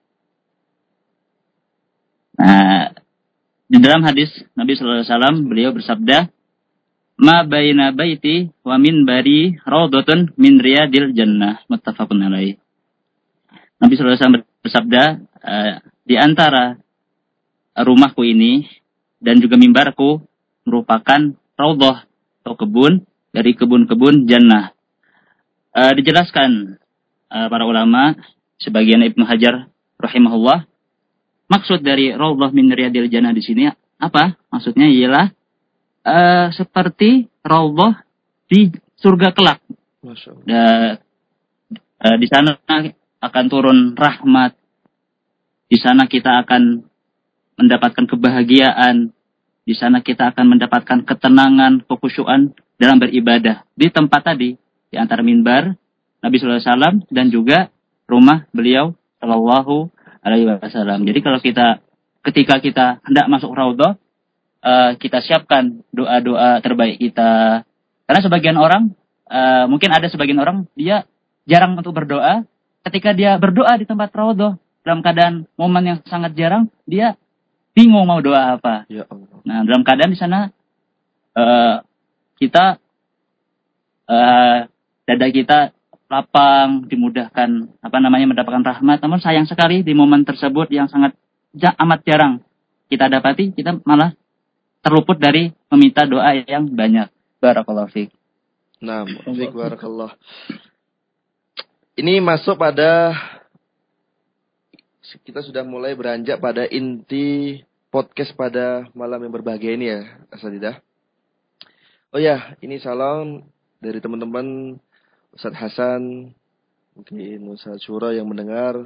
Nah, di dalam hadis Nabi Sallallahu Alaihi Wasallam beliau bersabda, "Ma baina baiti wa minbari raudhatun min riyadil jannah." Muttafaqun alaih. Nabi Sallallahu Alaihi Wasallam bersabda, uh, di antara rumahku ini dan juga mimbarku merupakan raudhah atau kebun dari kebun-kebun jannah. Uh, dijelaskan uh, para ulama, sebagian Ibnu Hajar rahimahullah, maksud dari Raudhah min Riyadil Jannah di sini apa? Maksudnya ialah uh, seperti Raudhah di surga kelak. Masya Allah. Da, uh, di sana akan turun rahmat. Di sana kita akan mendapatkan kebahagiaan. Di sana kita akan mendapatkan ketenangan, kekhusyuan dalam beribadah. Di tempat tadi, di antara minbar Nabi Sallallahu Alaihi Wasallam dan juga rumah beliau Sallallahu Alaihi Wasallam. Jadi kalau kita ketika kita hendak masuk Raudhah, uh, kita siapkan doa-doa terbaik kita. Karena sebagian orang, uh, mungkin ada sebagian orang dia jarang untuk berdoa. Ketika dia berdoa di tempat Raudhah dalam keadaan momen yang sangat jarang, dia bingung mau doa apa. Ya Allah. Nah, dalam keadaan di sana uh, kita uh, dada kita lapang, dimudahkan apa namanya mendapatkan rahmat. Namun sayang sekali di momen tersebut yang sangat ja, amat jarang kita dapati, kita malah terluput dari meminta doa yang banyak. Barakallahu fiik. Nah, fiik barakallah. Ini masuk pada, kita sudah mulai beranjak pada inti podcast pada malam yang berbahagia ini ya, Asatidah. Oh ya, ini salam dari teman-teman Ustaz Hasan, mungkin Ustaz Syura yang mendengar.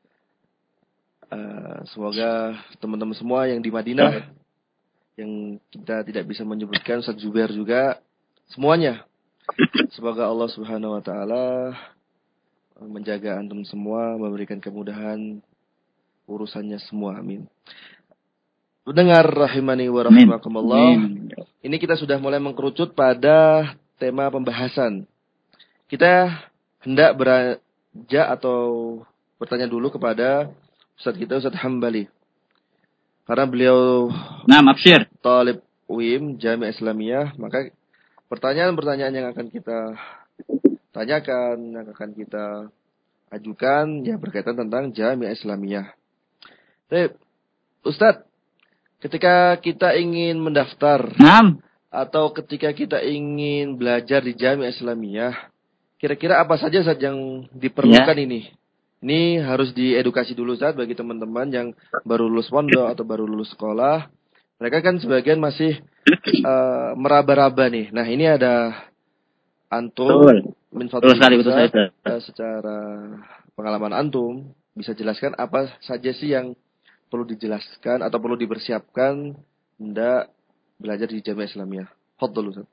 Uh, semoga teman-teman semua yang di Madinah, yang kita tidak bisa menyebutkan, Ustaz Zubair juga, semuanya. Semoga Allah Subhanahu wa taala menjaga antum semua, memberikan kemudahan urusannya semua. Amin. Pendengar rahimani wa rahimakumullah. Ini kita sudah mulai mengkerucut pada tema pembahasan. Kita hendak beranjak atau bertanya dulu kepada Ustaz kita, Ustaz Hambali. Karena beliau Nah, Absyir, Talib U I M Jamiah Islamiyah, maka pertanyaan-pertanyaan yang akan kita tanyakan, yang akan kita ajukan, ya berkaitan tentang Jamiah Islamiyah. Baik, Ustaz, ketika kita ingin mendaftar, nah, atau ketika kita ingin belajar di Jamiah Islamiyah, kira-kira apa saja Ustaz yang diperlukan ya. ini? Ini harus diedukasi dulu Ustaz bagi teman-teman yang baru lulus pondok atau baru lulus sekolah. Mereka kan sebagian masih uh, meraba-raba nih. Nah, ini ada antum min fadli Ustaz, uh, secara pengalaman antum bisa jelaskan apa saja sih yang perlu dijelaskan atau perlu dipersiapkan hendak belajar di Jamiah Islamiyah. Fadhol Ustaz.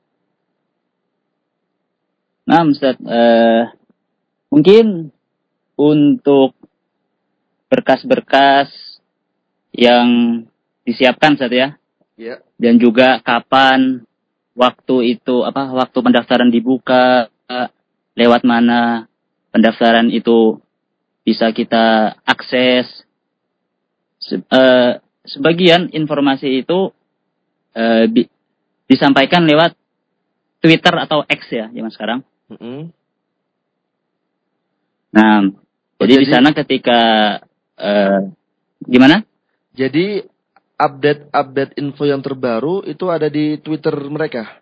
Nah, Ustaz, uh, mungkin untuk berkas-berkas yang disiapkan Ustaz ya. Ya. Dan juga kapan waktu itu apa waktu pendaftaran dibuka, lewat mana pendaftaran itu bisa kita akses. Se, uh, sebagian informasi itu uh, bi, disampaikan lewat Twitter atau X ya, zaman sekarang. Mm-hmm. Nah, oh, jadi, jadi di sana ketika uh, gimana? Jadi update-update info yang terbaru itu ada di Twitter mereka.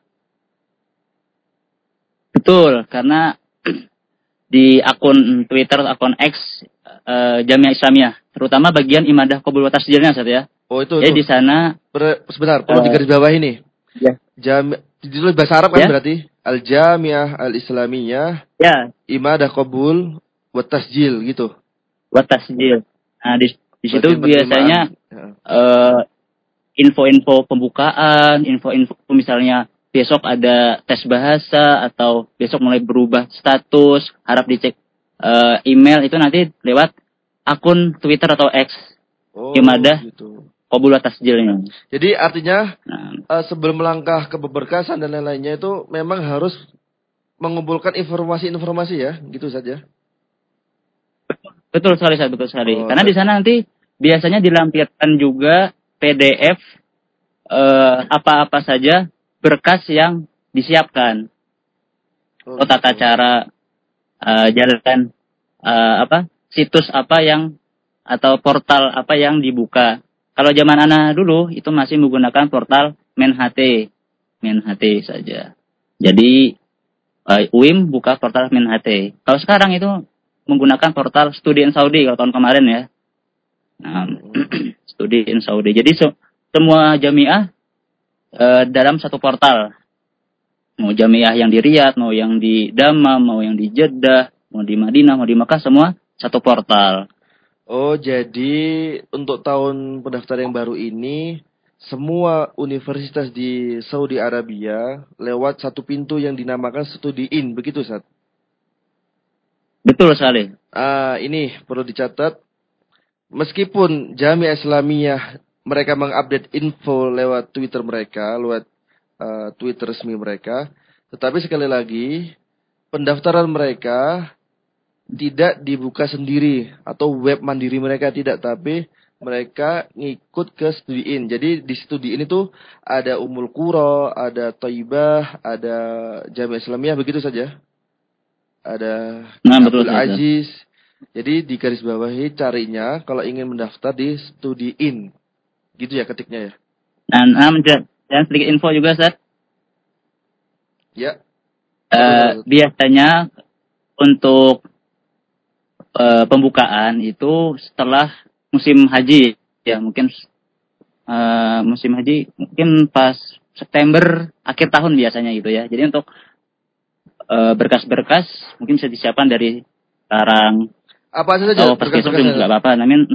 Betul, karena di akun Twitter, akun X uh, Jamiah Islamiyah, terutama bagian imadah qabul wa tasjilnya Ustaz ya. Oh itu. Jadi di sana Ber, sebentar, perlu uh, digarisbawahi nih. Ya. Jami, ditulis bahasa Arab kan ya? Berarti Al-Jamiah Al-Islamiyah. Ya. Imadah qabul wa tasjil gitu. Wa tasjil. Nah, di di situ biasanya ya. uh, info-info pembukaan, info-info misalnya besok ada tes bahasa atau besok mulai berubah status, harap dicek uh, email itu nanti lewat akun Twitter atau X. Oh, Imadah gitu. Qabul wa tasjilnya. Jadi artinya nah. uh, sebelum melangkah ke pemberkasan dan lain-lainnya itu memang harus mengumpulkan informasi-informasi ya, gitu saja. Betul sekali, saya betul sekali. Oh, Karena di sana nanti biasanya dilampirkan juga P D F uh, apa-apa saja berkas yang disiapkan. Oh, oh tata cara uh, jalan uh, apa situs apa yang atau portal apa yang dibuka. Kalau zaman anak dulu itu masih menggunakan portal Menhat, Menhat saja. Jadi uh, U I M buka portal Menhat. Kalau sekarang itu menggunakan portal Studi in Saudi kalau tahun kemarin ya. Nah, Studi in Saudi. Jadi se- semua jamiah uh, dalam satu portal. Mau jamiah yang di Riyadh, mau yang di Dammam, mau yang di Jeddah, mau di Madinah, mau di Makkah, semua satu portal. Oh, jadi untuk tahun pendaftar yang baru ini, semua universitas di Saudi Arabia lewat satu pintu yang dinamakan Studi In, begitu Ustaz? Betul sekali. Ah, ini perlu dicatat. Meskipun Jamiah Islamiyah mereka mengupdate info lewat Twitter mereka, lewat uh, Twitter resmi mereka, tetapi sekali lagi pendaftaran mereka tidak dibuka sendiri atau web mandiri mereka tidak, tapi mereka ngikut ke Studiin. Jadi di Studiin itu ada Ummul Qura, ada Thayyibah, ada Jamiah Islamiyah, begitu saja. ada Nah, betul Abdul Ustaz. Aziz. Jadi di garis bawahi carinya kalau ingin mendaftar di Studiin. Gitu ya ketiknya ya. Nah, nah menja- dan sedikit info juga Ustaz. Ya. Uh, biasanya untuk uh, pembukaan itu setelah musim haji ya, mungkin uh, musim haji mungkin pas September akhir tahun biasanya gitu ya. Jadi untuk uh, berkas-berkas mungkin bisa disiapkan dari sekarang. Apa saja atau pas besok juga nggak apa-apa. Namun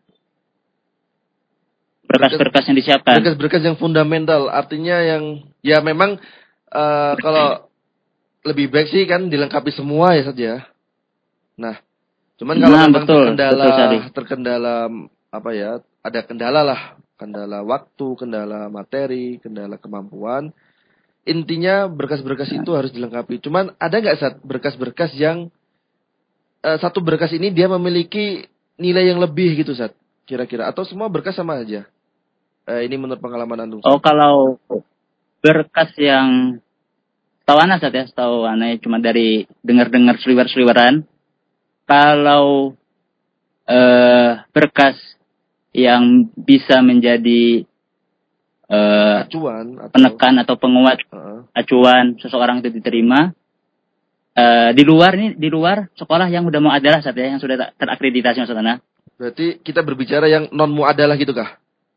berkas-berkas yang disiapkan. Berkas-berkas yang fundamental, artinya yang ya memang uh, kalau lebih baik sih kan dilengkapi semua ya saja. Nah, cuman kalau nah, memang betul, terkendala betul, terkendala apa ya, ada kendala lah, kendala waktu, kendala materi, kendala kemampuan. Intinya berkas-berkas itu harus dilengkapi. Cuman ada nggak Sat berkas-berkas yang uh, satu berkas ini dia memiliki nilai yang lebih gitu Sat? Kira-kira atau semua berkas sama aja? Uh, ini menurut pengalaman Antum. Oh, kalau berkas yang tahu anak Sat ya, tahu anak cuma dari dengar-dengar seliwer-seliweran. Kalau uh, berkas yang bisa menjadi Uh, acuan atau penekan atau penguat uh-uh. acuan seseorang itu diterima uh, di luar ini di luar sekolah yang udah mau adalah saat ya, yang sudah terakreditasi maksudnya. Berarti kita berbicara yang non muadalah gitu kah?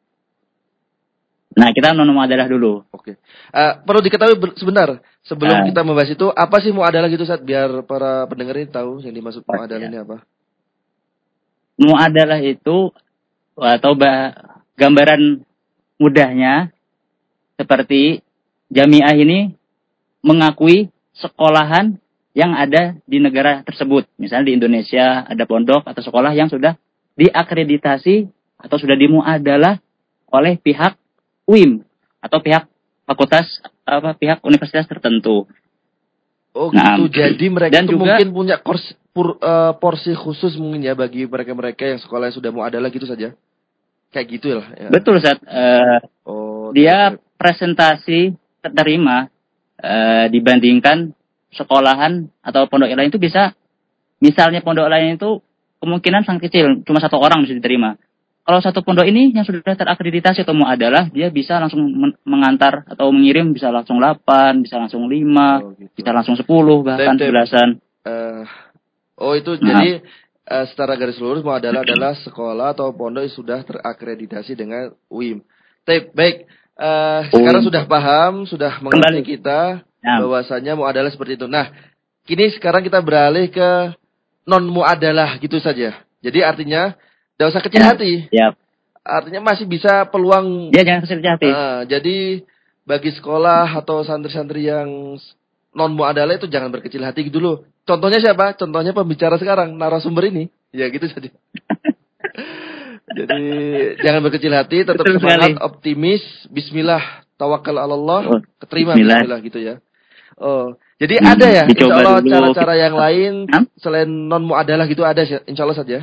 Nah, kita non muadalah dulu. Oke. Okay. Uh, perlu diketahui ber- sebentar sebelum uh, kita membahas itu apa sih muadalah gitu Sat, biar para pendengar ini tahu yang dimaksud muadalah ya. Ini apa? Muadalah itu atau bah, gambaran mudahnya seperti jamiah ini mengakui sekolahan yang ada di negara tersebut. Misalnya di Indonesia ada pondok atau sekolah yang sudah diakreditasi atau sudah dimuadalah oleh pihak U I M atau pihak fakultas apa pihak universitas tertentu. Oh gitu. Nah, jadi mereka itu juga, mungkin punya porsi, pur, uh, porsi khusus mungkin ya bagi mereka-mereka yang sekolah yang sudah muadalah gitu saja. Kayak gitu lah. Ya. Betul, Ustaz. Uh, oh, dia okay. presentasi terima uh, dibandingkan sekolahan atau pondok lain itu bisa, misalnya pondok lain itu kemungkinan sangat kecil, cuma satu orang bisa diterima. Kalau satu pondok ini yang sudah terakreditasi atau muadalah, dia bisa langsung men- mengantar atau mengirim bisa langsung delapan, bisa langsung lima, oh, gitu. Bisa langsung sepuluh, bahkan sebelasan. Uh, oh itu nah. Jadi Uh, secara garis lurus muadalah adalah sekolah atau pondok yang sudah terakreditasi dengan U I M. Baik, baik. Uh, sekarang sudah paham, sudah mengerti kita ya. Bahwasanya muadalah seperti itu. Nah, kini sekarang kita beralih ke non muadalah gitu saja. Jadi artinya tidak usah kecil hati. Ya. Artinya masih bisa peluang. Ya, jangan kecil hati. Uh, jadi bagi sekolah atau santri-santri yang non muadalah itu jangan berkecil hati gitu loh. Contohnya siapa? Contohnya pembicara sekarang, narasumber ini. Ya gitu saja. Jadi jangan berkecil hati, tetap betul semangat, sekali. Optimis, bismillah, tawakal ala Allah, oh, keterima bismillah. bismillah gitu ya. Oh, jadi hmm, ada ya insya Allah cara-cara yang lain hmm? selain non muadalah gitu ada insya Allah saja.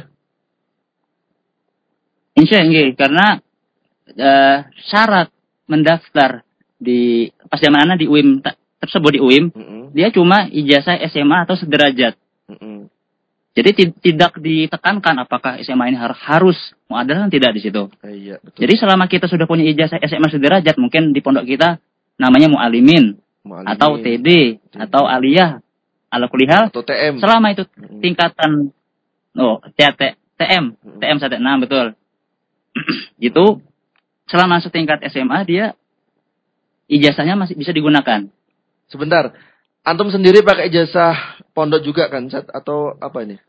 Insya Allah, karena uh, syarat mendaftar di pas zaman anak di U I M tersebut di U I M, mm-hmm. dia cuma ijazah S M A atau sederajat. Mm-hmm. Jadi t- tidak ditekankan apakah S M A ini har- harus muadalah, tidak di situ. Eh, iya, betul. Jadi selama kita sudah punya ijazah S M A sederajat, mungkin di pondok kita namanya mu'alimin, mu'alimin. Atau T D, T D atau aliyah, ala kulihal, atau T M. Selama itu tingkatan oh T M, mm-hmm. T M satu enam betul. Itu selama setingkat S M A dia ijazahnya masih bisa digunakan. Sebentar, antum sendiri pakai ijazah pondok juga kan, Sat? Atau apa ini?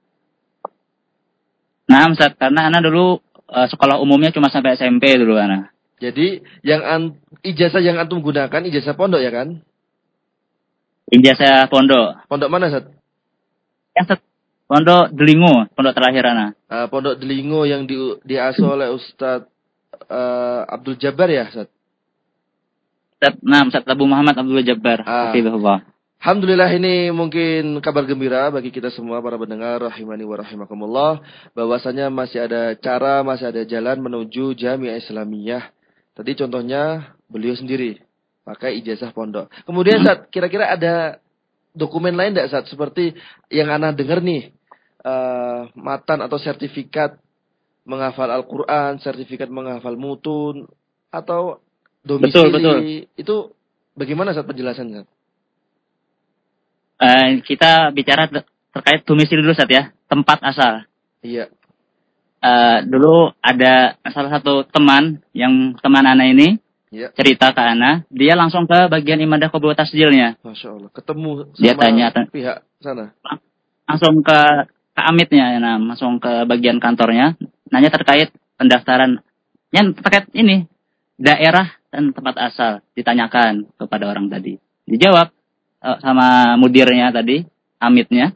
Nah, Sat, karena anak dulu uh, sekolah umumnya cuma sampai S M P dulu anak. Jadi yang an- ijazah yang antum gunakan ijazah pondok ya kan? Ijazah pondok. Pondok mana, Sat? Yang Sat, pondok Delingo, pondok terakhir anak. Uh, pondok Delingo yang di diasuh oleh Ustadz uh, Abdul Jabbar ya, Sat? Nah, Ustaz Abu Muhammad Abdul Jabbar. Ah. Alhamdulillah, ini mungkin kabar gembira bagi kita semua para pendengar rahimani wa rahimakumullah, bahwasanya masih ada cara, masih ada jalan menuju Jamiah Islamiyah. Tadi contohnya beliau sendiri pakai ijazah pondok. Kemudian Ustaz, kira-kira ada dokumen lain enggak, Ustaz? Seperti yang ana dengar nih, uh, matan atau sertifikat menghafal Al-Qur'an, sertifikat menghafal mutun atau domisili. Betul, betul. Itu bagaimana, Ustaz, penjelasannya? Uh, kita bicara ter- terkait domisili dulu, Ustaz, ya, tempat asal. Iya. Uh, dulu ada salah satu teman yang teman Ana ini ya. Cerita ke Ana, dia langsung ke bagian imadah qabul tasjilnya. Masya Allah, ketemu sama dia tanya, pihak sana. Langsung ke, ke amitnya, nah, langsung ke bagian kantornya, nanya terkait pendaftaran, yang terkait ini daerah dan tempat asal, ditanyakan kepada orang tadi. Dijawab uh, sama mudirnya tadi, amitnya,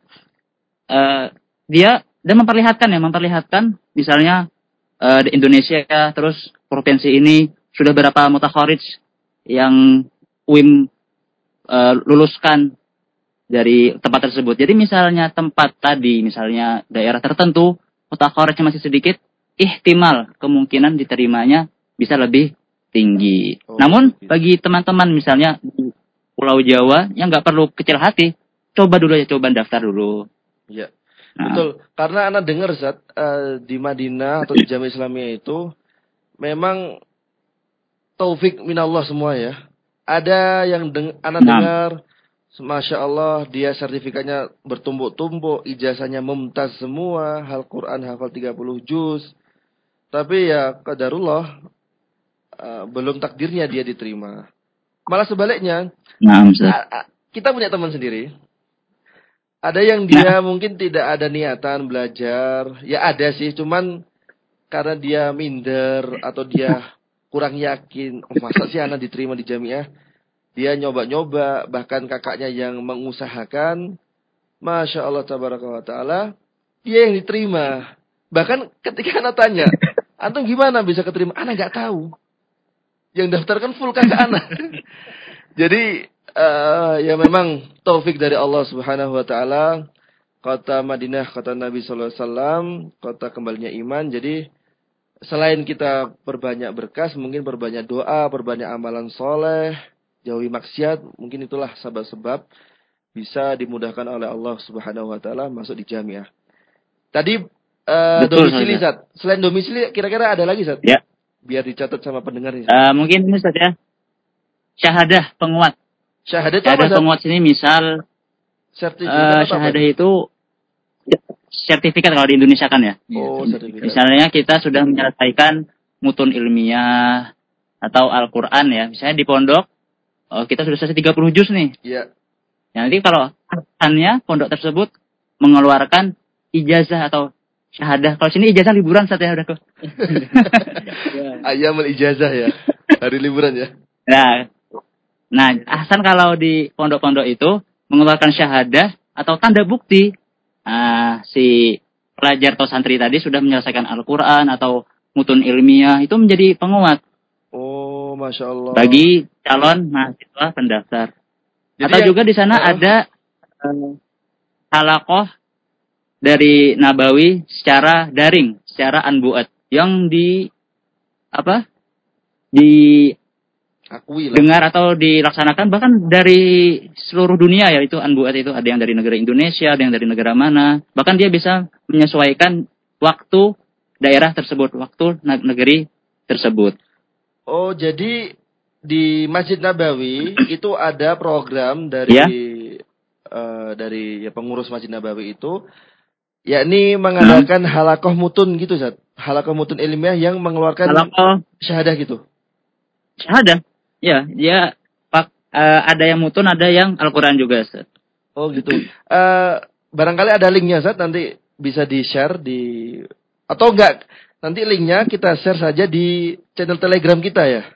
uh, dia dan memperlihatkan ya, memperlihatkan misalnya uh, di Indonesia, terus provinsi ini sudah berapa mutakharij yang U I M uh, luluskan dari tempat tersebut. Jadi misalnya tempat tadi, misalnya daerah tertentu, mutakharijnya masih sedikit, ihtimal kemungkinan diterimanya bisa lebih tinggi. Oh, Namun gitu. Bagi teman-teman misalnya di Pulau Jawa yang nggak perlu kecil hati, coba dulu ya, coba daftar dulu. Iya. Nah. Betul, karena anak dengar Zat uh, di Madinah atau di Jamiah Islamiyah itu memang taufik minallah semua ya. Ada yang deng- anak nah. dengar, Masya Allah dia sertifikatnya bertumbuk-tumbuk, ijazahnya mumtaz semua, hal Quran hafal tiga puluh juz. Tapi ya qadarullah uh, belum takdirnya dia diterima. Malah sebaliknya, nah, uh, kita punya teman sendiri. Ada yang dia nah. mungkin tidak ada niatan belajar. Ya ada sih, cuman karena dia minder atau dia kurang yakin. Oh, masa sih anak diterima di jamiah? Dia nyoba-nyoba, bahkan kakaknya yang mengusahakan. Masya Allah tabaraka wa ta'ala, dia yang diterima. Bahkan ketika anak tanya, antum gimana bisa keterima? Anak gak tahu. Yang daftarkan full kakak anak. Jadi Uh, ya memang taufik dari Allah Subhanahu wa taala. Kota Madinah, kota Nabi sallallahu alaihi wasallam, kota kembalinya iman. Jadi selain kita perbanyak berkas, mungkin perbanyak doa, perbanyak amalan soleh, jauhi maksiat, mungkin itulah sebab-sebab bisa dimudahkan oleh Allah Subhanahu wa taala masuk di jamiah. Tadi uh, domisili, Zat. Selain domisili kira-kira ada lagi, Zat? Ya. Biar dicatat sama pendengar ini. Uh, mungkin ini saja. Syahadah penguat. Syahadat syahadah penguat sini misal uh, syahadah itu sertifikat kalau di Indonesia kan ya. Oh, sertifikat. Misalnya kita sudah menyelesaikan mutun ilmiah atau Al-Qur'an ya. Misalnya di pondok oh, kita sudah selesai tiga puluh juz nih. Iya. Ya, nanti kalau asalnya pondok tersebut mengeluarkan ijazah atau syahadah. Kalau sini ijazah liburan saat ya udah kok. Ayamul ijazah ya. Hari liburan ya. Nah, Nah, ahsan kalau di pondok-pondok itu mengeluarkan syahadah atau tanda bukti uh, si pelajar atau santri tadi sudah menyelesaikan Al-Quran atau mutun ilmiah, itu menjadi penguat. Oh, Masya Allah. Bagi calon mahasiswa pendaftar. Jadi atau ya, juga di sana uh, ada uh, halaqah dari Nabawi secara daring, secara anbuat yang di apa? di Akui lah. Dengar atau dilaksanakan bahkan dari seluruh dunia ya, itu anbuat itu ada yang dari negara Indonesia, ada yang dari negara mana. Bahkan dia bisa menyesuaikan waktu daerah tersebut, waktu negeri tersebut. Oh, jadi di Masjid Nabawi itu ada program dari ya? uh, dari ya, pengurus Masjid Nabawi itu, yakni mengadakan hmm. halaqah mutun gitu, Zat. Halaqah mutun ilmiah yang mengeluarkan halaqah syahadah gitu. Syahadah. Ya, dia pak uh, ada yang mutun, ada yang Al-Qur'an juga, Ustaz. Oh, gitu. Uh, barangkali ada linknya, Ustaz, nanti bisa di-share di atau enggak? Nanti linknya kita share saja di channel Telegram kita ya.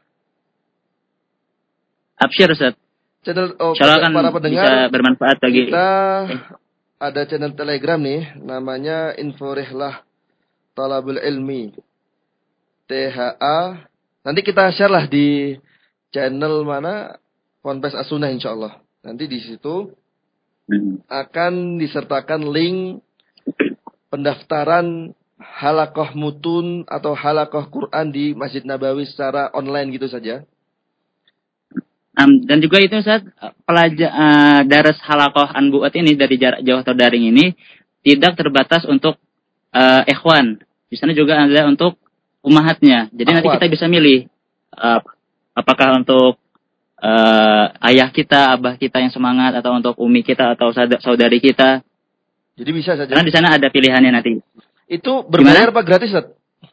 Absyir, Ustaz. Channel oh, para, para pendengar bisa bermanfaat bagi kita. Ada channel Telegram nih, namanya Info Rihlah Talabul Ilmi. T H A. Nanti kita share lah di channel mana? Ponpes As-Sunnah insyaallah. Nanti di situ akan disertakan link pendaftaran halaqah mutun atau halaqah Quran di Masjid Nabawi secara online gitu saja. Um, dan juga itu Ustaz, pelajar uh, daras halakoh anbuat ini dari jarak jauh atau daring ini tidak terbatas untuk uh, ikhwan. Di sana juga ada untuk umahatnya. Jadi Akhwat. nanti kita bisa milih uh, apakah untuk uh, ayah kita, abah kita yang semangat, atau untuk umi kita atau saudari kita. Jadi bisa saja. Karena di sana ada pilihannya nanti. Itu berbayar Gimana? apa gratis, Ustaz?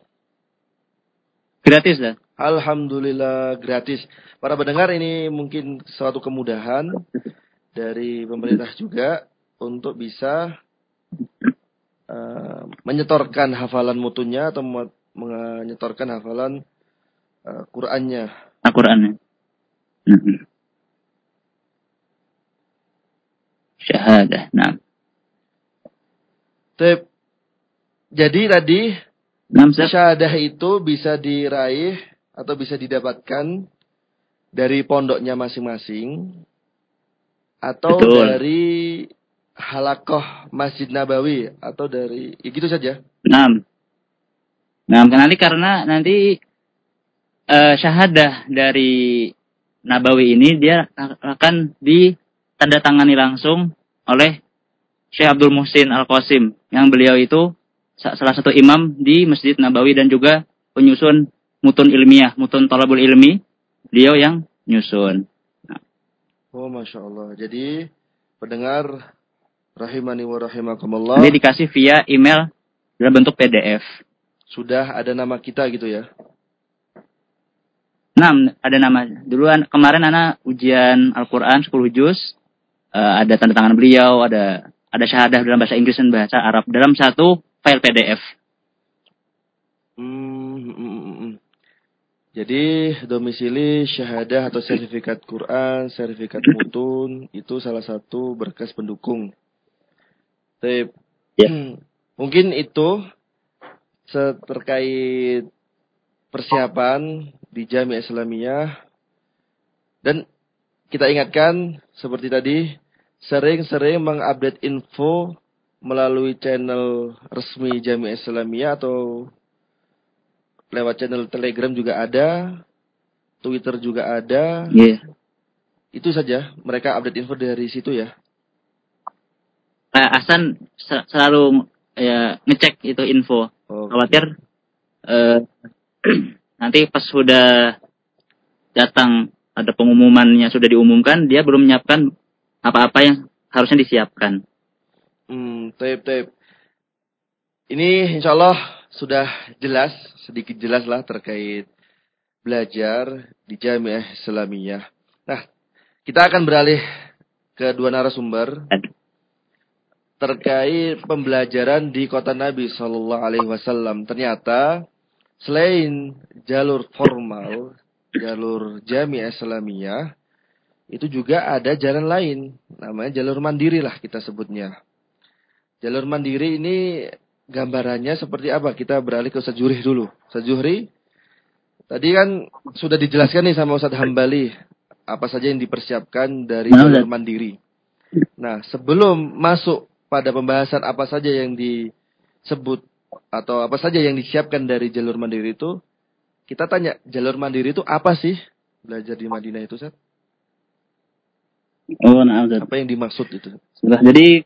Gratis, Ustaz. Alhamdulillah gratis. Para pendengar, ini mungkin suatu kemudahan dari pemerintah juga untuk bisa uh, menyetorkan hafalan mutunya atau menyetorkan hafalan uh, Qur'annya. Al-Qur'annya. Hmm. Syahadah. Nah. Tep. Jadi tadi Nah, Ustaz. syahadah itu bisa diraih atau bisa didapatkan dari pondoknya masing-masing atau Betul. dari halakoh Masjid Nabawi atau dari ya gitu saja. Nah. Nah, nanti karena nanti uh, syahadah dari Nabawi ini dia akan ditandatangani langsung oleh Syekh Abdul Muhsin Al-Qasim, yang beliau itu salah satu imam di Masjid Nabawi dan juga penyusun mutun ilmiah, mutun talabul ilmi, beliau yang nyusun. Nah. Oh, Masya Allah. Jadi, pendengar rahimani wa rahimakumullah. Jadi dikasih via email dalam bentuk P D F. Sudah ada nama kita gitu ya? Nah, ada nama. Duluan kemarin Ana ujian Al-Quran sepuluh juz. Uh, ada tanda tangan beliau, ada ada syahadah dalam bahasa Inggris dan bahasa Arab dalam satu file P D F. Hmm, hmm, hmm, hmm. Jadi domisili syahadah atau sertifikat Quran, sertifikat mutun itu salah satu berkas pendukung. Tapi Ya. mungkin itu terkait persiapan di Jamiah Islamiyah. Dan kita ingatkan seperti tadi, sering-sering mengupdate info melalui channel resmi Jamiah Islamiyah atau lewat channel Telegram juga ada, Twitter juga ada. Yeah. Itu saja, mereka update info dari situ ya. Nah, Hasan selalu ya, ngecek itu info. Okay. Khawatir eh, nanti pas sudah datang ada pengumumannya, sudah diumumkan, dia belum menyiapkan apa-apa yang harusnya disiapkan. Hmm, tape tape. Ini insya Allah sudah jelas, sedikit jelas lah terkait belajar di Jamiah Islamiyah. Nah, kita akan beralih ke dua narasumber terkait pembelajaran di kota Nabi Shallallahu Alaihi Wasallam. Ternyata selain jalur formal, jalur Jamiah Islamiyah, itu juga ada jalan lain, namanya jalur mandiri lah kita sebutnya. Jalur mandiri ini gambarannya seperti apa? Kita beralih ke Ustaz Zuhri dulu. Ustaz Zuhri, tadi kan sudah dijelaskan nih sama Ustaz Hambali apa saja yang dipersiapkan dari Nah, jalur mandiri. Nah, sebelum masuk pada pembahasan apa saja yang disebut atau apa saja yang disiapkan dari jalur mandiri itu, kita tanya, jalur mandiri itu apa sih? Belajar di Madinah itu, Ustaz? Oh, nah, Ustaz. Apa yang dimaksud itu? Sudah, jadi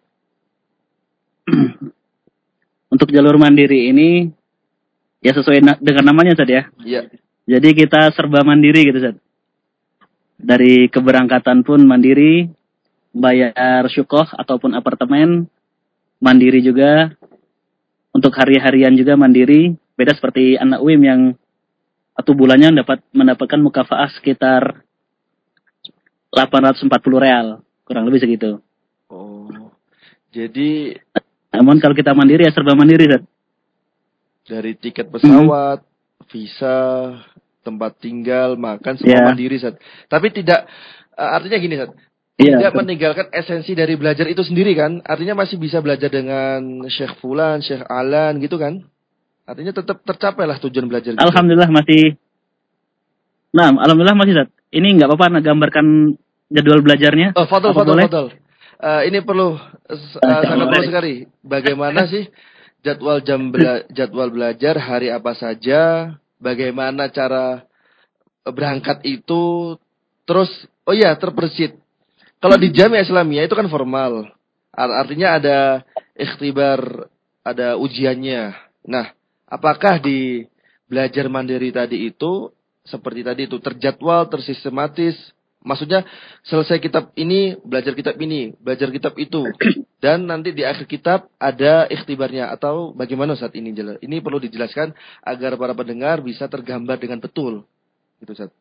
untuk jalur mandiri ini ya sesuai na- dengan namanya Ustaz ya. Iya. Jadi kita serba mandiri gitu Ustaz. Dari keberangkatan pun mandiri, bayar syukoh ataupun apartemen mandiri juga. Untuk hari-harian juga mandiri. Beda seperti anak U I M yang satu bulannya dapat mendapatkan mukafaah sekitar delapan ratus empat puluh real, kurang lebih segitu. Oh. Jadi namun kalau kita mandiri ya serba mandiri Ustaz. Dari tiket pesawat, mm-hmm. visa, tempat tinggal, makan, semua yeah. mandiri, Ustaz. Tapi tidak, uh, artinya gini, Ustaz. Yeah, tidak betul. meninggalkan esensi dari belajar itu sendiri kan? Artinya masih bisa belajar dengan Syekh Fulan, Syekh Alan gitu kan? Artinya tetap tercapailah tujuan belajar gitu. Alhamdulillah masih. Nah, alhamdulillah masih, Ustaz. Ini nggak apa-apa nak gambarkan jadwal belajarnya. Oh, fadol, fadol, fadol. Uh, ini perlu, uh, sangat perlu sekali. Bagaimana sih jadwal jam bela- jadwal belajar, hari apa saja, bagaimana cara berangkat itu, Terus, oh iya, terbersit. Kalau di Jamiah Islamiyah itu kan formal. Artinya ada ikhtibar, ada ujiannya. Nah, apakah di belajar mandiri tadi itu, seperti tadi itu, terjadwal, tersistematis? Maksudnya, selesai kitab ini, belajar kitab ini, belajar kitab itu. Dan nanti di akhir kitab ada ikhtibarnya. Atau bagaimana saat ini? Ini perlu dijelaskan agar para pendengar bisa tergambar dengan betul. Gitu, Ustaz.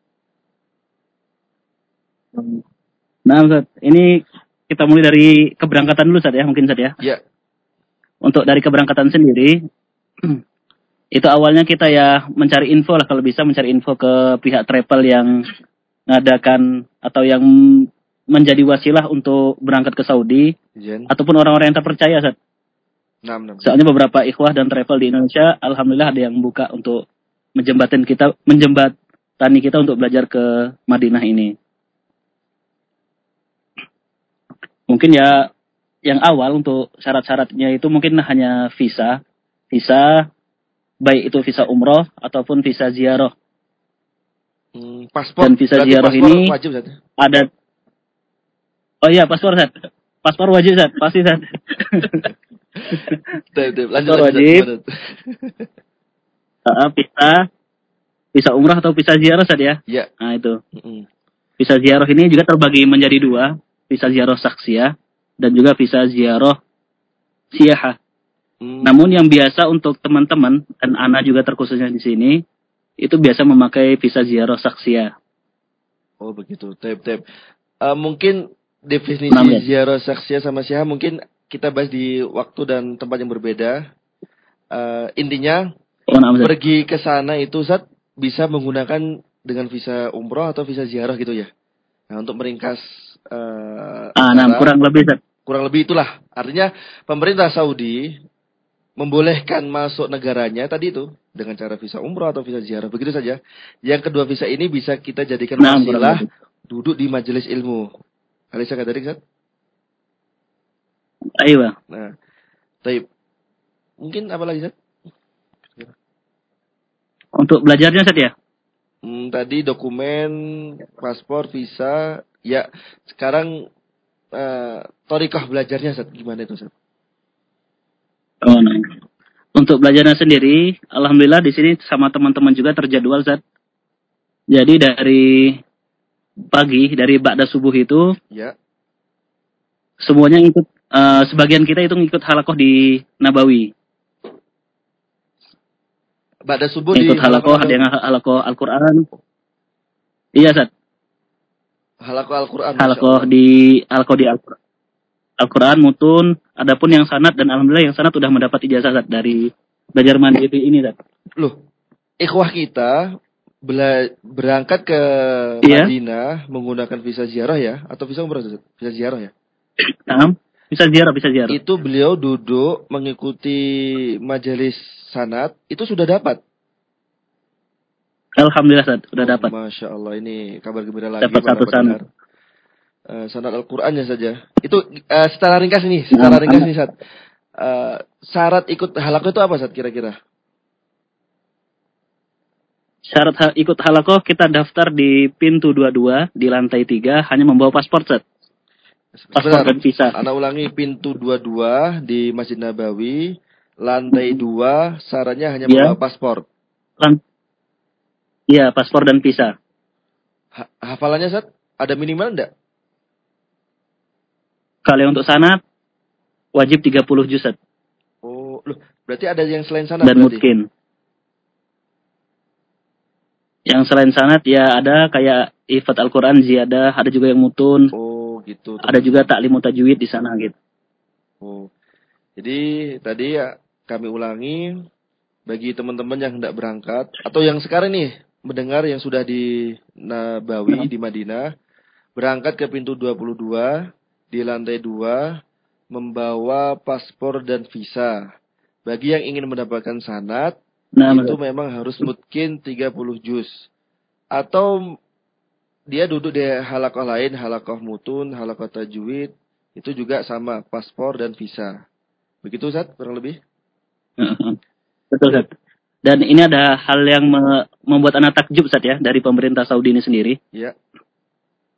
Nah, Ustaz, ini kita mulai dari keberangkatan dulu, Ustaz ya, mungkin Ustaz ya. Ya. Untuk dari keberangkatan sendiri, itu awalnya kita ya mencari info lah, kalau bisa mencari info ke pihak travel yang mengadakan atau yang menjadi wasilah untuk berangkat ke Saudi, Jen. ataupun orang-orang yang terpercaya, Ustaz. Enam, enam. Soalnya beberapa ikhwah dan travel di Indonesia, alhamdulillah ada yang buka untuk menjembatani kita, menjembatani kita untuk belajar ke Madinah ini. Mungkin ya yang awal untuk syarat-syaratnya itu mungkin hanya visa, visa baik itu visa umroh ataupun visa ziarah. Hmm, paspor. Dan visa Berarti ziarah paspor ini wajib, Zat? Ada. Oh iya, paspor, Zat. Paspor wajib, Zat. Pasti, Zat. Lanjut, paspor lanjut, wajib. Zat. Uh, visa visa umrah atau visa ziarah, Zat ya? Iya. Nah, itu. Mm-mm. Visa ziarah ini juga terbagi menjadi dua. Visa ziarah saksiyah dan juga visa ziarah siyahah. Hmm. Namun yang biasa untuk teman-teman dan Ana juga terkhususnya di sini itu biasa memakai visa ziarah saksiyah. Oh begitu, tep tep. Uh, mungkin definisi Namanya. ziarah saksiyah sama siyahah mungkin kita bahas di waktu dan tempat yang berbeda. Uh, intinya Oh, nah, pergi ke sana itu Zat bisa menggunakan dengan visa umroh atau visa ziarah gitu ya. Nah untuk meringkas uh, ah, nah, kurang lebih, Zat. kurang lebih itulah. Artinya pemerintah Saudi membolehkan masuk negaranya tadi itu dengan cara visa umroh atau visa ziarah. Begitu saja. Yang kedua visa ini bisa kita jadikan Nah, wasilah duduk di majelis ilmu. Alisa kadari, Zat? Ayo. Nah, taib. Mungkin apa lagi, Zat? Untuk belajarnya, Zat ya? Hmm, tadi dokumen, paspor, visa. Ya, sekarang uh, torikoh belajarnya, Zat. Gimana itu, Zat? Oh, nah. Untuk belajarnya sendiri, alhamdulillah di sini sama teman-teman juga terjadwal, Zat. Jadi dari pagi, dari ba'da subuh itu, Ya. semuanya ikut, uh, sebagian kita itu ngikut halakoh di Nabawi. Ba'da subuh Ikut di halakoh, ada yang halakoh Al-Quran. Iya, Zat. halakoh Al-Quran. Halakoh di, halakoh di Al-Quran. Al-Quran, mutun, adapun yang sanad dan alhamdulillah yang sanad sudah mendapat ijazah, Zat, dari belajar mandiri ini, Zat. Loh, ikhwah kita bela- berangkat ke Iya. Madinah menggunakan visa ziarah ya? Atau visa umrah? Visa ziarah ya? Nah, bisa ziarah, bisa ziarah. Itu beliau duduk mengikuti majelis sanad, itu sudah dapat? Alhamdulillah, Zat, sudah Oh, dapat. Masya Allah, ini kabar gembira lagi. Dapat satu sanad. Uh, sanad Al-Qurannya saja. Itu uh, secara ringkas nih, secara Nah, ringkas nih, Sat. Uh, syarat ikut halakoh itu apa, Sat, kira-kira? Syarat ha- ikut halakoh kita daftar di pintu dua puluh dua di lantai tiga, hanya membawa paspor, Zat. Paspor dan visa. Anak ulangi, pintu dua puluh dua di Masjid Nabawi, lantai dua, syaratnya hanya Ya. membawa paspor. Lan- Iya, paspor dan visa. Ha- hafalannya, Sat? Ada minimal enggak? Kalau untuk sanad wajib tiga puluh juz, Zat. Oh, loh, berarti ada yang selain sana Dan berarti? mutkin. Yang selain sanad ya ada kayak ifat Al-Quran ziyadah, ada juga yang mutun, Oh, gitu. ada juga taklim tajwid di sana gitu. Oh. Jadi tadi ya kami ulangi bagi teman-teman yang hendak berangkat atau yang sekarang nih mendengar yang sudah di Nabawi di Madinah, berangkat ke pintu dua puluh dua di lantai dua membawa paspor dan visa. Bagi yang ingin mendapatkan sanad, Nah, itu betul. memang harus mutkin tiga puluh juz. Atau dia duduk di halakoh lain, halakoh mutun, halakoh tajwid, itu juga sama, paspor dan visa. Begitu, Zat, kurang lebih? Betul, Zat. Dan ini ada hal yang me- membuat anak takjub, Zat, ya, dari pemerintah Saudi ini sendiri. Ya.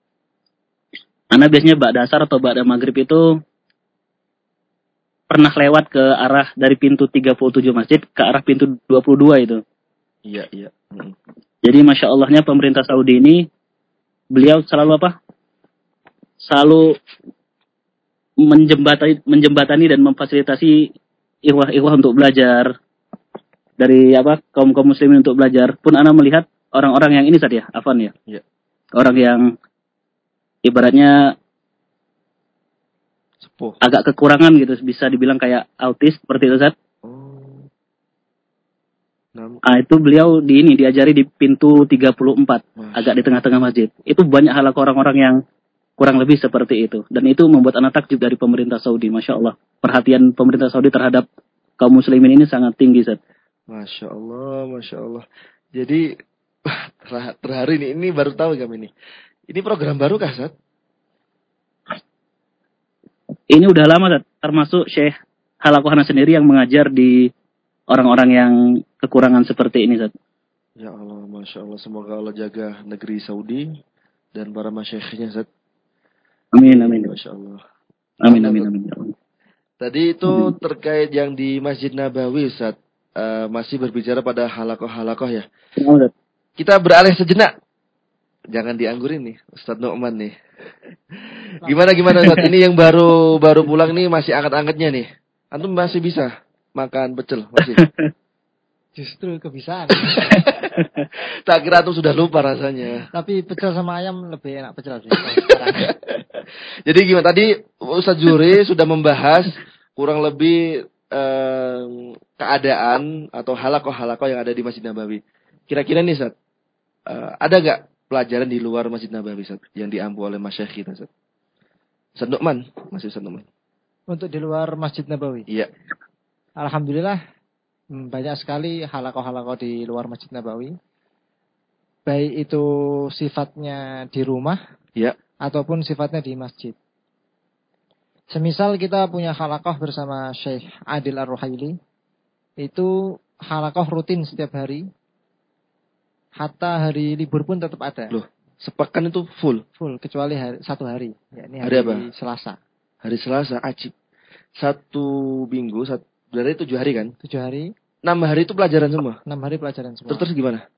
Ana biasanya ba'da asar atau ba'da maghrib itu pernah lewat ke arah dari pintu tiga puluh tujuh masjid ke arah pintu dua puluh dua itu. Iya, iya. Hmm. Jadi Masya Allahnya pemerintah Saudi ini, beliau selalu apa? Selalu menjembatani, menjembatani dan memfasilitasi ikhwah-ikhwah untuk belajar. Dari apa kaum-kaum muslimin untuk belajar. Pun ana melihat orang-orang yang ini tadi ya, Afan ya. Iya. Orang yang ibaratnya Sepuh. agak kekurangan gitu, bisa dibilang kayak autis seperti itu, Zat. Oh. Nam- Ah, itu beliau di ini diajari di pintu tiga puluh empat, Masya. agak di tengah-tengah masjid. Itu banyak halak orang-orang yang kurang lebih seperti itu. Dan itu membuat anak takjub dari pemerintah Saudi, Masya Allah. Perhatian pemerintah Saudi terhadap kaum muslimin ini sangat tinggi, Zat. Masya Allah, Masya Allah. Jadi, ter- terharu ini, ini baru tahu kami ini. Ini program baru kah, Zat? Ini udah lama, Zat. Termasuk Syekh Halakohana sendiri yang mengajar di orang-orang yang kekurangan seperti ini, Zat. Ya Allah, Masya Allah. Semoga Allah jaga negeri Saudi dan para masyayikhnya, Zat. Amin, amin. Masya Allah. Amin, amin, amin. Tadi itu terkait yang di Masjid Nabawi, Zat. Uh, masih berbicara pada halakoh-halakoh ya. Kita beralih sejenak. Jangan dianggurin nih, Ustadz Nu'man nih. Gimana gimana Ustadz? Ini yang baru baru pulang nih masih angkat-angkatnya nih. Antum masih bisa makan pecel masih? Justru kebisaan. Tak kira antum sudah lupa rasanya. Tapi pecel sama ayam lebih enak pecel sih. Jadi gimana? Tadi Ustadz Zuhri sudah membahas kurang lebih eh, keadaan atau halakoh-halakoh yang ada di Masjid Nabawi. Kira-kira nih Ustadz, uh, ada nggak pelajaran di luar Masjid Nabawi, Ustaz, yang diampu oleh masyayikh kita, Ustaz? Ustaz Nu'man, masih Ustaz Nu'man. Untuk di luar Masjid Nabawi? Iya. Alhamdulillah, banyak sekali halakoh-halakoh di luar Masjid Nabawi. Baik itu sifatnya di rumah, iya, ataupun sifatnya di masjid. Semisal kita punya halakoh bersama Syekh Adil Ar-Ruhaili, itu halakoh rutin setiap hari. Hatta hari libur pun tetap ada. Loh, sepekan itu full? Full, kecuali hari, satu hari. Ya, ini hari, hari apa? Selasa. Hari Selasa, ajib. Satu minggu, satu, berarti tujuh hari kan? Tujuh hari. Enam hari itu pelajaran semua? Enam hari pelajaran semua. Terus, terus gimana?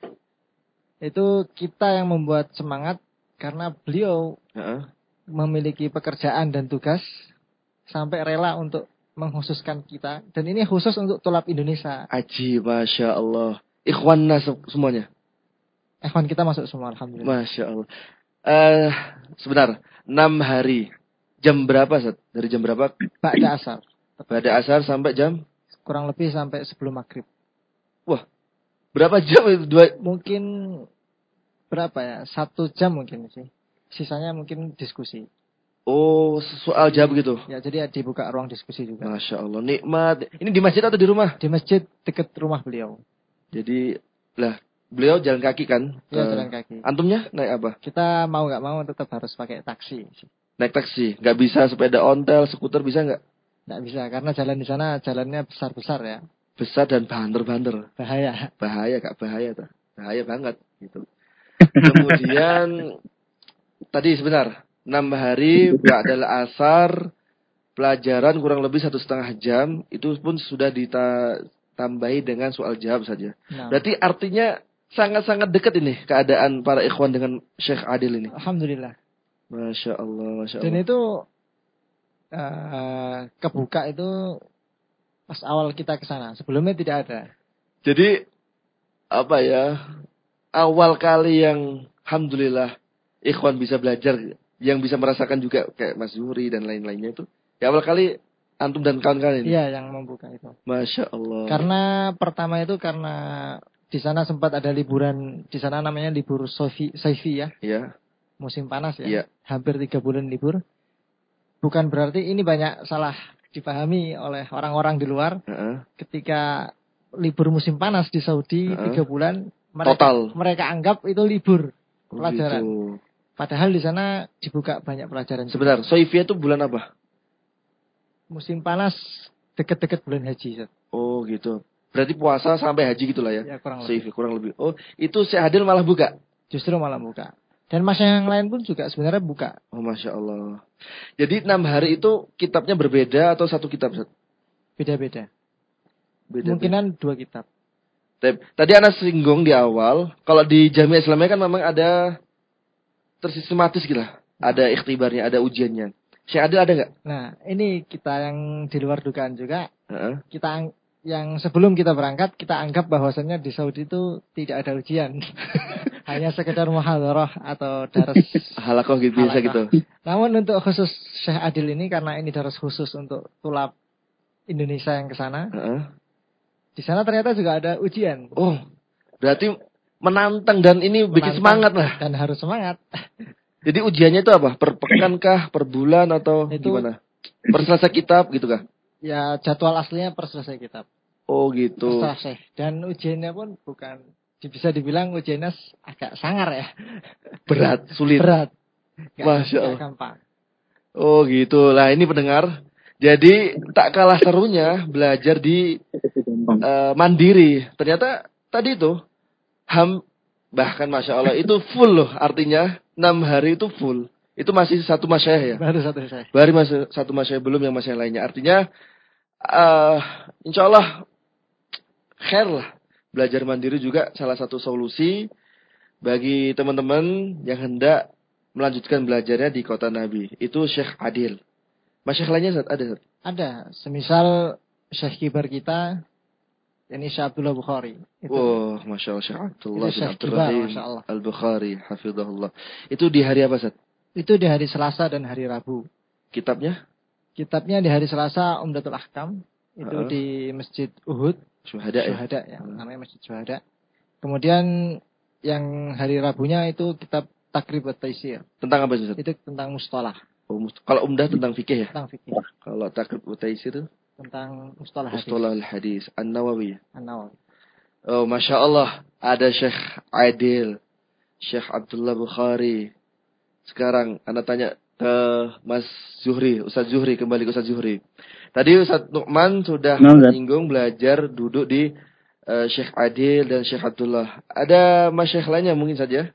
Itu kita yang membuat semangat, karena beliau uh-uh. memiliki pekerjaan dan tugas, sampai rela untuk mengkhususkan kita. Dan ini khusus untuk tulab Indonesia. Ajib, Masya Allah. Ikhwanna semuanya? Ikhwan kita masuk semua, alhamdulillah. Masya Allah. Uh, sebentar, enam hari. Jam berapa, Ustaz? Dari jam berapa? Ba'da asar. Ba'da asar sampai jam? Kurang lebih sampai sebelum maghrib. Wah, berapa jam itu? Dua... Mungkin, berapa ya? Satu jam mungkin sih. Sisanya mungkin diskusi. Oh, soal jawab gitu? Ya, jadi dibuka ruang diskusi juga. Masya Allah, nikmat. Ini di masjid atau di rumah? Di masjid, dekat rumah beliau. Jadi, lah, beliau jalan kaki kan? Iya, jalan kaki. Antumnya naik apa? Kita mau nggak mau tetap harus pakai taksi. Naik taksi? Nggak bisa sepeda ontel, skuter bisa nggak? Nggak bisa, karena jalan di sana jalannya besar-besar ya. Besar dan banter-banter. Bahaya. Bahaya, Kak, bahaya tuh. Bahaya banget, gitu. Kemudian, tadi sebentar, enam hari, ba'dal asar, pelajaran kurang lebih satu setengah jam, itu pun sudah dita tambahi dengan soal jawab saja. Nah. Berarti artinya sangat-sangat dekat ini keadaan para ikhwan dengan Syekh Adil ini. Alhamdulillah. Masya Allah, Masya Allah. Dan itu uh, kebuka itu pas awal kita ke sana. Sebelumnya tidak ada. Jadi apa ya? Awal kali yang alhamdulillah ikhwan bisa belajar, yang bisa merasakan juga kayak Mas Zuhri dan lain-lainnya itu. Ya awal kali antum dan kawan-kawan ini? Iya, yang membuka itu. Masya Allah. Karena pertama itu karena di sana sempat ada liburan, di sana namanya libur Sofi, Saifi ya. Iya. Musim panas ya. Iya. Hampir tiga bulan libur. Bukan berarti ini banyak salah dipahami oleh orang-orang di luar. Uh-uh. Ketika libur musim panas di Saudi uh-uh. tiga bulan, mereka, total. Mereka anggap itu libur oh, pelajaran. Gitu. Padahal di sana dibuka banyak pelajaran. Sebentar, Soifia itu bulan apa? Musim panas deket-deket bulan haji. Oh gitu. Berarti puasa sampai haji gitulah ya? Ya kurang lebih. lebih. Kurang lebih. Oh itu Syekh Adil malah buka? Justru malah buka. Dan masa yang lain pun juga sebenarnya buka. Oh, Masya Allah. Jadi enam hari itu kitabnya berbeda atau satu kitab, Ustaz? Beda-beda. Beda-beda. Kemungkinan dua kitab. Tadi Anda singgung di awal, kalau di Jamiah Islamiyah kan memang ada tersistematis gitu lah. Ada ikhtibarnya, ada ujiannya. Syekh Adil ada nggak? Nah, ini kita yang di luar dugaan juga. Uh-uh. Kita yang sebelum kita berangkat, kita anggap bahwasannya di Saudi itu tidak ada ujian. Hanya sekedar muhadharah atau daras halakoh gitu biasa gitu. Namun untuk khusus Syekh Adil ini, karena ini daras khusus untuk tulab Indonesia yang ke sana. Uh-uh. Di sana ternyata juga ada ujian. Oh, berarti menantang dan ini menantang bikin semangat lah. Dan harus semangat. Jadi ujiannya itu apa? Per pekan kah? Per bulan atau itu, gimana? Per selesai kitab gitu kah? Ya jadwal aslinya per selesai kitab. Oh gitu. Per selesai. Dan ujiannya pun bukan, bisa dibilang ujiannya agak sangar ya. Berat, sulit. Berat. Gak, Masya Allah. Gak gampang. Oh gitu. Lah ini pendengar. Jadi tak kalah serunya belajar di uh, mandiri. Ternyata tadi itu ham bahkan Masya Allah itu full loh, artinya enam hari itu full. Itu masih satu masyayikh ya? Baru satu masyayikh. Baru masih satu masyayikh, belum yang masyayikh lainnya. Artinya uh, insya Allah khair lah. Belajar mandiri juga salah satu solusi bagi teman-teman yang hendak melanjutkan belajarnya di kota Nabi. Itu Syekh Adil. Masyayikh lainnya ada? Ada. Semisal Syekh kibar kita, ini Syekh Abdullah Bukhari. Itu, oh, Masya Allah, Syekh Abdullah bin Abdurrahim Al-Bukhari, hafidhahullah. Itu di hari apa, Ustaz? Itu di hari Selasa dan hari Rabu. Kitabnya? Kitabnya di hari Selasa, Umdatul Ahkam. Itu uh-uh. di Masjid Uhud. Syuhada, Syuhada ya? ya, uh-huh. Namanya Masjid Syuhada. Kemudian yang hari Rabunya itu kitab Takrib wa Taisir. Tentang apa, Ustaz? Itu tentang mustalah. Oh, must- kalau umdah tentang fikih ya? Tentang fikih. Kalau Takrib wa Taisir itu? Tentang mustalah hadis. Mustalah al-hadis. An-Nawawi. An-Nawawi. Oh, Masya Allah. Ada Syekh Adil. Syekh Abdullah Bukhari. Sekarang, Anda tanya ke Mas Zuhri. Ustaz Zuhri, kembali ke Ustaz Zuhri. Tadi Ustaz Nu'man sudah menyinggung belajar duduk di uh, Syekh Adil dan Syekh Abdullah. Ada masyayikh lainnya mungkin saja?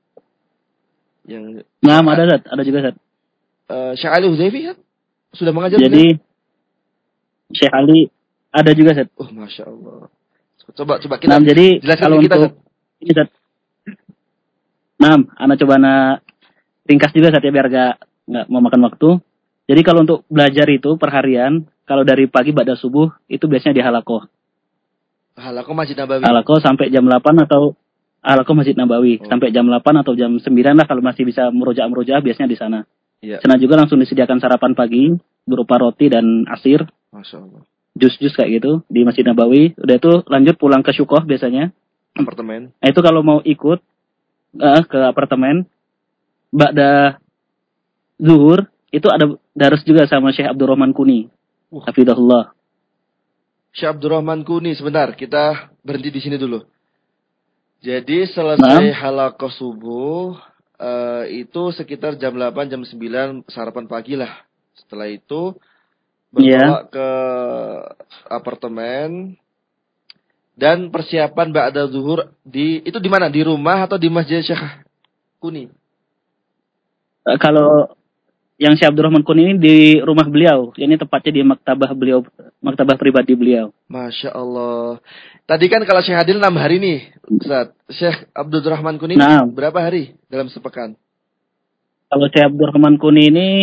Yang Nah, ada Zat. Ada juga Zat. Uh, Syekh Ali Huzaifi kan? Sudah mengajar? Jadi, kan? Syekh Ali ada juga, Zat. Oh, Masya Allah. Coba coba kita nah, jadi jelaskan kalau kita, untuk ini, Zat. Nah, Ana coba na ringkas juga, Zat, ya, biar gak, gak memakan waktu. Jadi kalau untuk belajar itu perharian, kalau dari pagi ba'da subuh, itu biasanya di halakoh. Halakoh Masjid Nabawi? Halakoh sampai jam delapan atau halakoh Masjid Nabawi. Oh. Sampai jam delapan atau jam sembilan lah, kalau masih bisa meroja-meroja, biasanya di sana. Ya. Sana juga langsung disediakan sarapan pagi, berupa roti dan asir. Masya Allah. Jus-jus kayak gitu di Masjid Nabawi. Udah itu lanjut pulang ke Syukoh biasanya. Apartemen. Nah itu kalau mau ikut uh, ke apartemen, ba'da zuhur, itu ada daras juga sama Syekh Abdurrahman Kuni. Uh. Hafidhahullah. Syekh Abdurrahman Kuni, sebentar. Kita berhenti di sini dulu. Jadi selesai nah. halakoh subuh, uh, itu sekitar jam delapan, jam sembilan sarapan pagi lah. Setelah itu bertolak yeah. ke apartemen dan persiapan ba'da zuhur di itu di mana? Di rumah atau di Masjid Syekh Kuni? Uh, kalau yang Syekh Abdurrahman Kuni ini di rumah beliau, ini tepatnya di maktabah beliau, maktabah pribadi beliau. Masya Allah. Tadi kan kalau Syekh Adil enam hari nih, Ustaz. Syekh Abdurrahman Kuni nah. berapa hari dalam sepekan? Kalau Syekh Abdurrahman Kuni ini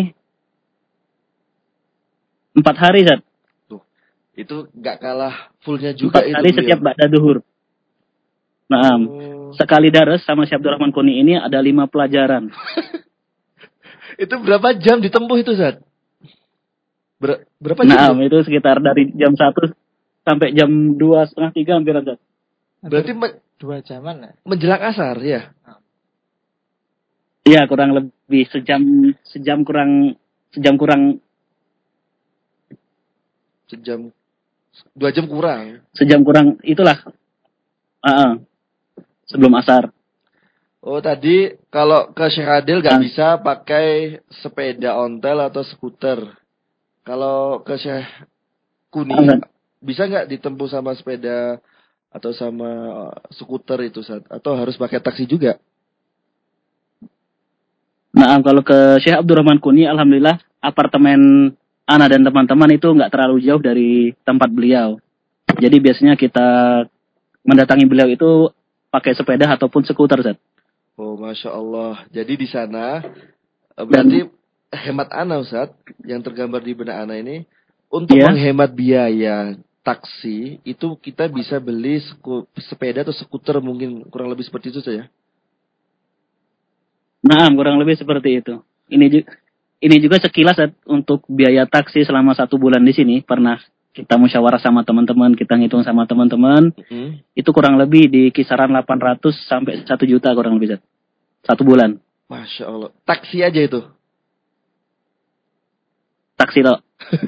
empat hari, Zat. Tuh, itu gak kalah fullnya juga. Empat hari setiap ba'da zuhur. Nah, oh. Sekali daras sama Syekh Abdurrahman Kuni ini ada lima pelajaran. Itu berapa jam ditempuh itu, Zat? Ber berapa jam? Nah, itu sekitar dari jam satu sampai jam dua setengah tiga hampir, Zat. Berarti dua jaman ya? Menjelang asar, ya? Iya, kurang lebih sejam sejam kurang sejam kurang sejam dua jam kurang. Sejam kurang itulah. Uh-uh. Sebelum asar. Oh, tadi kalau ke Syekh Adil gak bisa pakai sepeda ontel atau skuter. Kalau ke Syekh Kuni uh, bisa nggak ditempuh sama sepeda atau sama skuter itu, Sat? Atau harus pakai taksi juga? Nah, kalau ke Syekh Abdurrahman Kuni, alhamdulillah apartemen Ana dan teman-teman itu nggak terlalu jauh dari tempat beliau. Jadi biasanya kita mendatangi beliau itu pakai sepeda ataupun skuter, Zat. Oh, Masya Allah. Jadi di sana, eh, Dan berarti hemat Ana, Ustaz, yang tergambar di benak Ana ini, untuk ya, menghemat biaya taksi, itu kita bisa beli sku- sepeda atau skuter mungkin kurang lebih seperti itu saja. nah kurang lebih seperti itu. Ini juga, ini juga sekilas Zat, untuk biaya taksi selama satu bulan di sini pernah kita musyawarah sama teman-teman, kita ngitung sama teman-teman, Hmm. itu kurang lebih di kisaran delapan ratus sampai satu juta kurang lebih, Zat. Satu bulan. Masya Allah. Taksi aja itu. Taksi lo.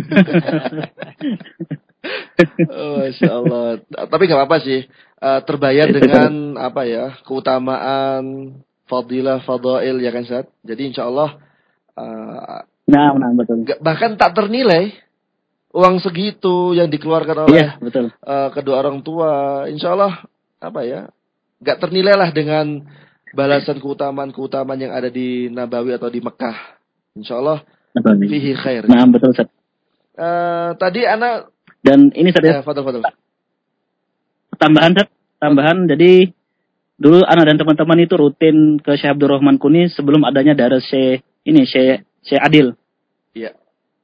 Oh, Masya Allah. Tapi nggak apa-apa sih. Eh, terbayar dengan apa ya, keutamaan, fadilah, fadail ya kan, Ustaz? Jadi insya Allah eh, Nah, nah, betul. nggak- bahkan tak ternilai uang segitu yang dikeluarkan oleh Iya, betul. eh, kedua orang tua. Insya Allah apa ya, nggak ternilai lah dengan balasan keutamaan-keutamaan yang ada di Nabawi atau di Mekah. Insya Allah Betul. fihi khair. Nah, betul, Ustaz. Eh, tadi anak Dan ini eh, saya fadal fadal. tambahan, Ustaz. Tambahan, jadi dulu anak dan teman-teman itu rutin ke Syekh Abdurrahman Kuni sebelum adanya daras Syekh ini Syekh Syekh Adil. Iya.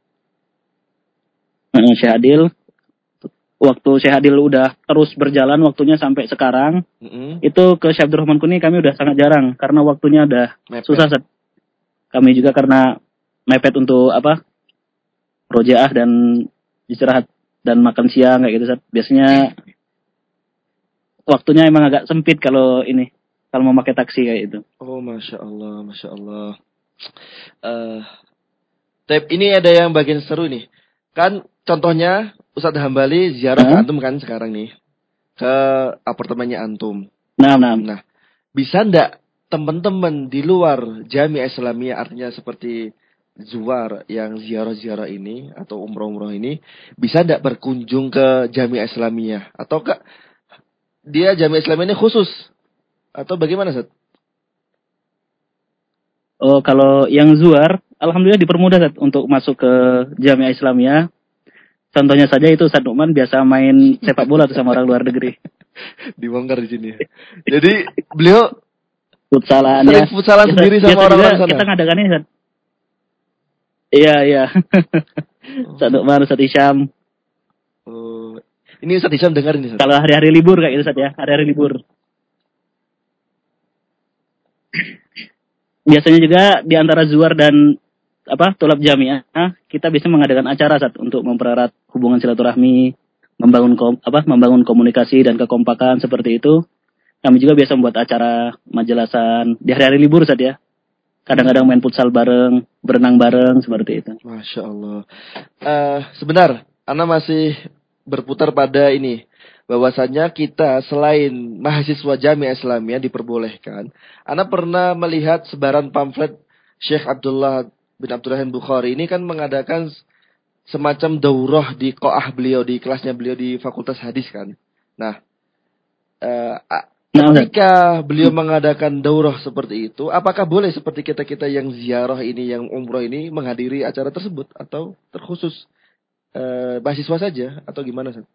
Heeh, Syekh Adil. Waktu Syekh Adil udah terus berjalan waktunya sampai sekarang, Mm-mm. itu ke Syekh Abdurrahman Kuni kami udah sangat jarang karena waktunya udah Mepet. susah, Ustaz. Kami juga karena mepet untuk apa? Rojaah dan istirahat dan makan siang kayak gitu, Ustaz. Biasanya waktunya emang agak sempit kalau ini, kalau mau pakai taksi kayak itu. Oh, Masya Allah, Masya Allah. Eh, Tep, ini ada yang bagian seru nih. Kan contohnya Ustadz Hambali ziarah ke Hah? Antum kan sekarang nih. Ke apartemennya Antum. Nah, nah. Nah, bisa ndak teman-teman di luar Jamiah Islamiyah, artinya seperti Zuwar yang ziarah-ziarah ini atau umroh-umroh ini, bisa ndak berkunjung ke Jamiah Islamiyah? Ataukah dia Jamiah Islamiyah ini khusus? Atau bagaimana, Ustaz? Oh, kalau yang Zuar, alhamdulillah dipermudah, Ustaz, untuk masuk ke Jamiah Islamiyah. Contohnya saja itu Ustaz Numan biasa main sepak bola tuh sama orang luar negeri. Dibongkar di sini. Jadi beliau Futsalan sering ya. futsalan sendiri sama biasa juga orang-orang sana. kita ngadakannya, Ustaz. Iya, iya. Ustaz Numan, Ustaz Isyam. Oh, ini Ustaz Hisham dengar ini, Ustaz. Kalau hari-hari libur kayak gitu, Ustaz ya. Hari-hari libur. Biasanya juga di antara Zuar dan apa Tulab Jamiah, kita bisa mengadakan acara, Ustaz, untuk mempererat hubungan silaturahmi, membangun kom, apa membangun komunikasi dan kekompakan seperti itu. Kami juga biasa membuat acara majelasan di hari-hari libur, Ustaz ya. Kadang-kadang main futsal bareng, berenang bareng seperti itu. Masya Allah. Eh, sebentar, Ana masih berputar pada ini. Bahwasanya kita selain mahasiswa Jamiah Islamiyah diperbolehkan. Ana pernah melihat sebaran pamflet Syekh Abdullah bin Abdurrahman Bukhari ini kan mengadakan semacam daurah di qoah beliau, di kelasnya beliau di Fakultas Hadis kan. Nah, eh, a- Nah, Ustaz. ketika beliau mengadakan daurah seperti itu, apakah boleh seperti kita-kita yang ziarah ini, yang umroh ini menghadiri acara tersebut atau terkhusus eh, mahasiswa saja atau gimana, Ustaz?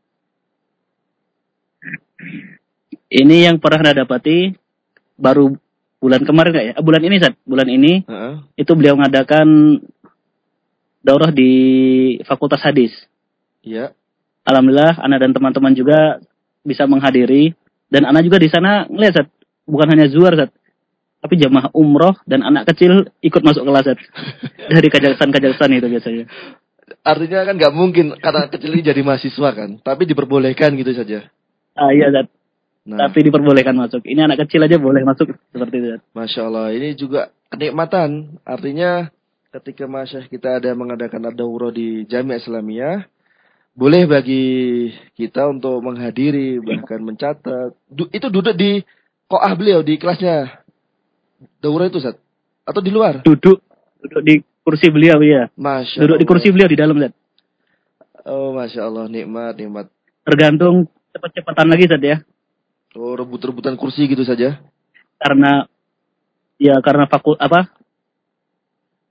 Ini yang pernah Anda dapati baru bulan kemarin nggak ya? Ah, bulan ini, Ustaz. Bulan ini Heeh. itu beliau mengadakan daurah di Fakultas Hadis. Iya. Alhamdulillah, Ana dan teman-teman juga bisa menghadiri. Dan Ana juga di sana ngeliat, Ustaz, bukan hanya Zuar, Ustaz, tapi jamaah umroh dan anak kecil ikut masuk kelas, Ustaz. Dari kajaksan-kajaksan itu biasanya. Artinya kan nggak mungkin karena kecil ini jadi mahasiswa kan, tapi diperbolehkan gitu saja. Ah, iya, Ustaz. Nah, Tapi diperbolehkan masuk. Ini anak kecil aja boleh masuk seperti itu, Ustaz. Masya Allah, ini juga kenikmatan. Artinya ketika masyayikh kita ada mengadakan daurah di Jamiah Islamiyah, boleh bagi kita untuk menghadiri, bahkan mencatat. Du- itu duduk di qoah beliau, di kelasnya daurah itu, Ustaz? Atau di luar? Duduk, duduk di kursi beliau, ya. Masya Duduk di Allah. kursi beliau di dalam, Ustaz. Oh, Masya Allah, nikmat, nikmat. Tergantung cepat-cepatan lagi, Ustaz ya. Oh, rebut-rebutan kursi gitu saja? Karena ya karena fakul apa?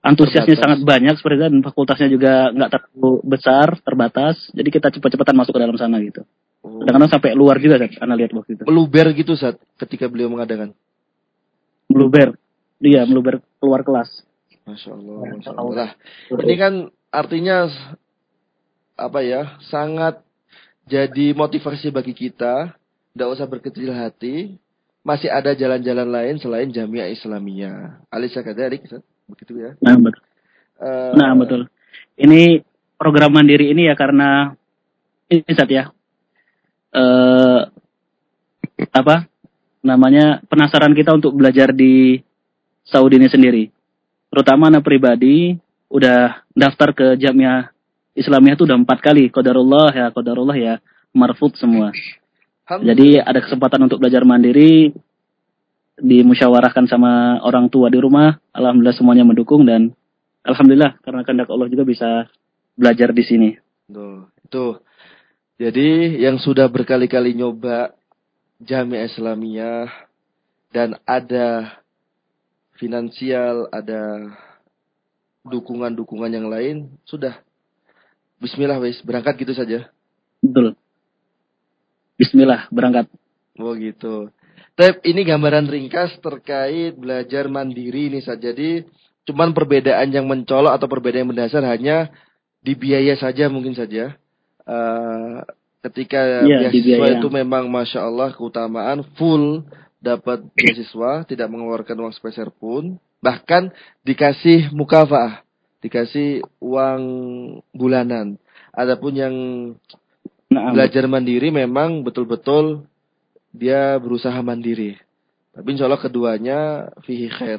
antusiasnya terbatas. sangat banyak seperti itu, dan fakultasnya juga nggak terlalu besar, terbatas. Jadi kita cepat-cepatan masuk ke dalam sana gitu. Oh. Kadang-kadang sampai luar juga, Zat. Anda lihat waktu itu. Meluber gitu saat ketika beliau mengadakan. Meluber. Iya, meluber keluar kelas. Masya Allah, Masya Allah. Nah, ini kan artinya apa ya? Sangat jadi motivasi bagi kita. Tidak usah berkecil hati. Masih ada jalan-jalan lain selain Jamiah Islamiyah. Alisa kadzalik, begitu ya? Nah, betul. Uh, nah, betul. Ini program mandiri ini ya karena ini Zat ya. Uh, apa? Namanya penasaran kita untuk belajar di Saudi ini sendiri. Terutama anak pribadi udah daftar ke Jamiah Islamiyah itu udah empat kali. Qadarullah ya, qadarullah ya, marfud semua. Jadi ada kesempatan untuk belajar mandiri, dimusyawarahkan sama orang tua di rumah. Alhamdulillah semuanya mendukung dan alhamdulillah karena kehendak Allah juga bisa belajar di sini. Tuh, itu. Jadi yang sudah berkali-kali nyoba Jamiah Islamiyah dan ada finansial, ada dukungan-dukungan yang lain, sudah bismillah wis, berangkat gitu saja. Betul. Bismillah, berangkat. Oh gitu. Tapi ini gambaran ringkas terkait belajar mandiri ini saja. Jadi cuman perbedaan yang mencolok atau perbedaan yang mendasar hanya di biaya saja mungkin saja. Uh, ketika ya, beasiswa itu memang Masya Allah keutamaan full dapat beasiswa, tidak mengeluarkan uang sepeser pun. Bahkan dikasih mukafaah, dikasih uang bulanan. Adapun yang nah, belajar mandiri memang betul-betul dia berusaha mandiri. Tapi insya Allah keduanya fihi khair.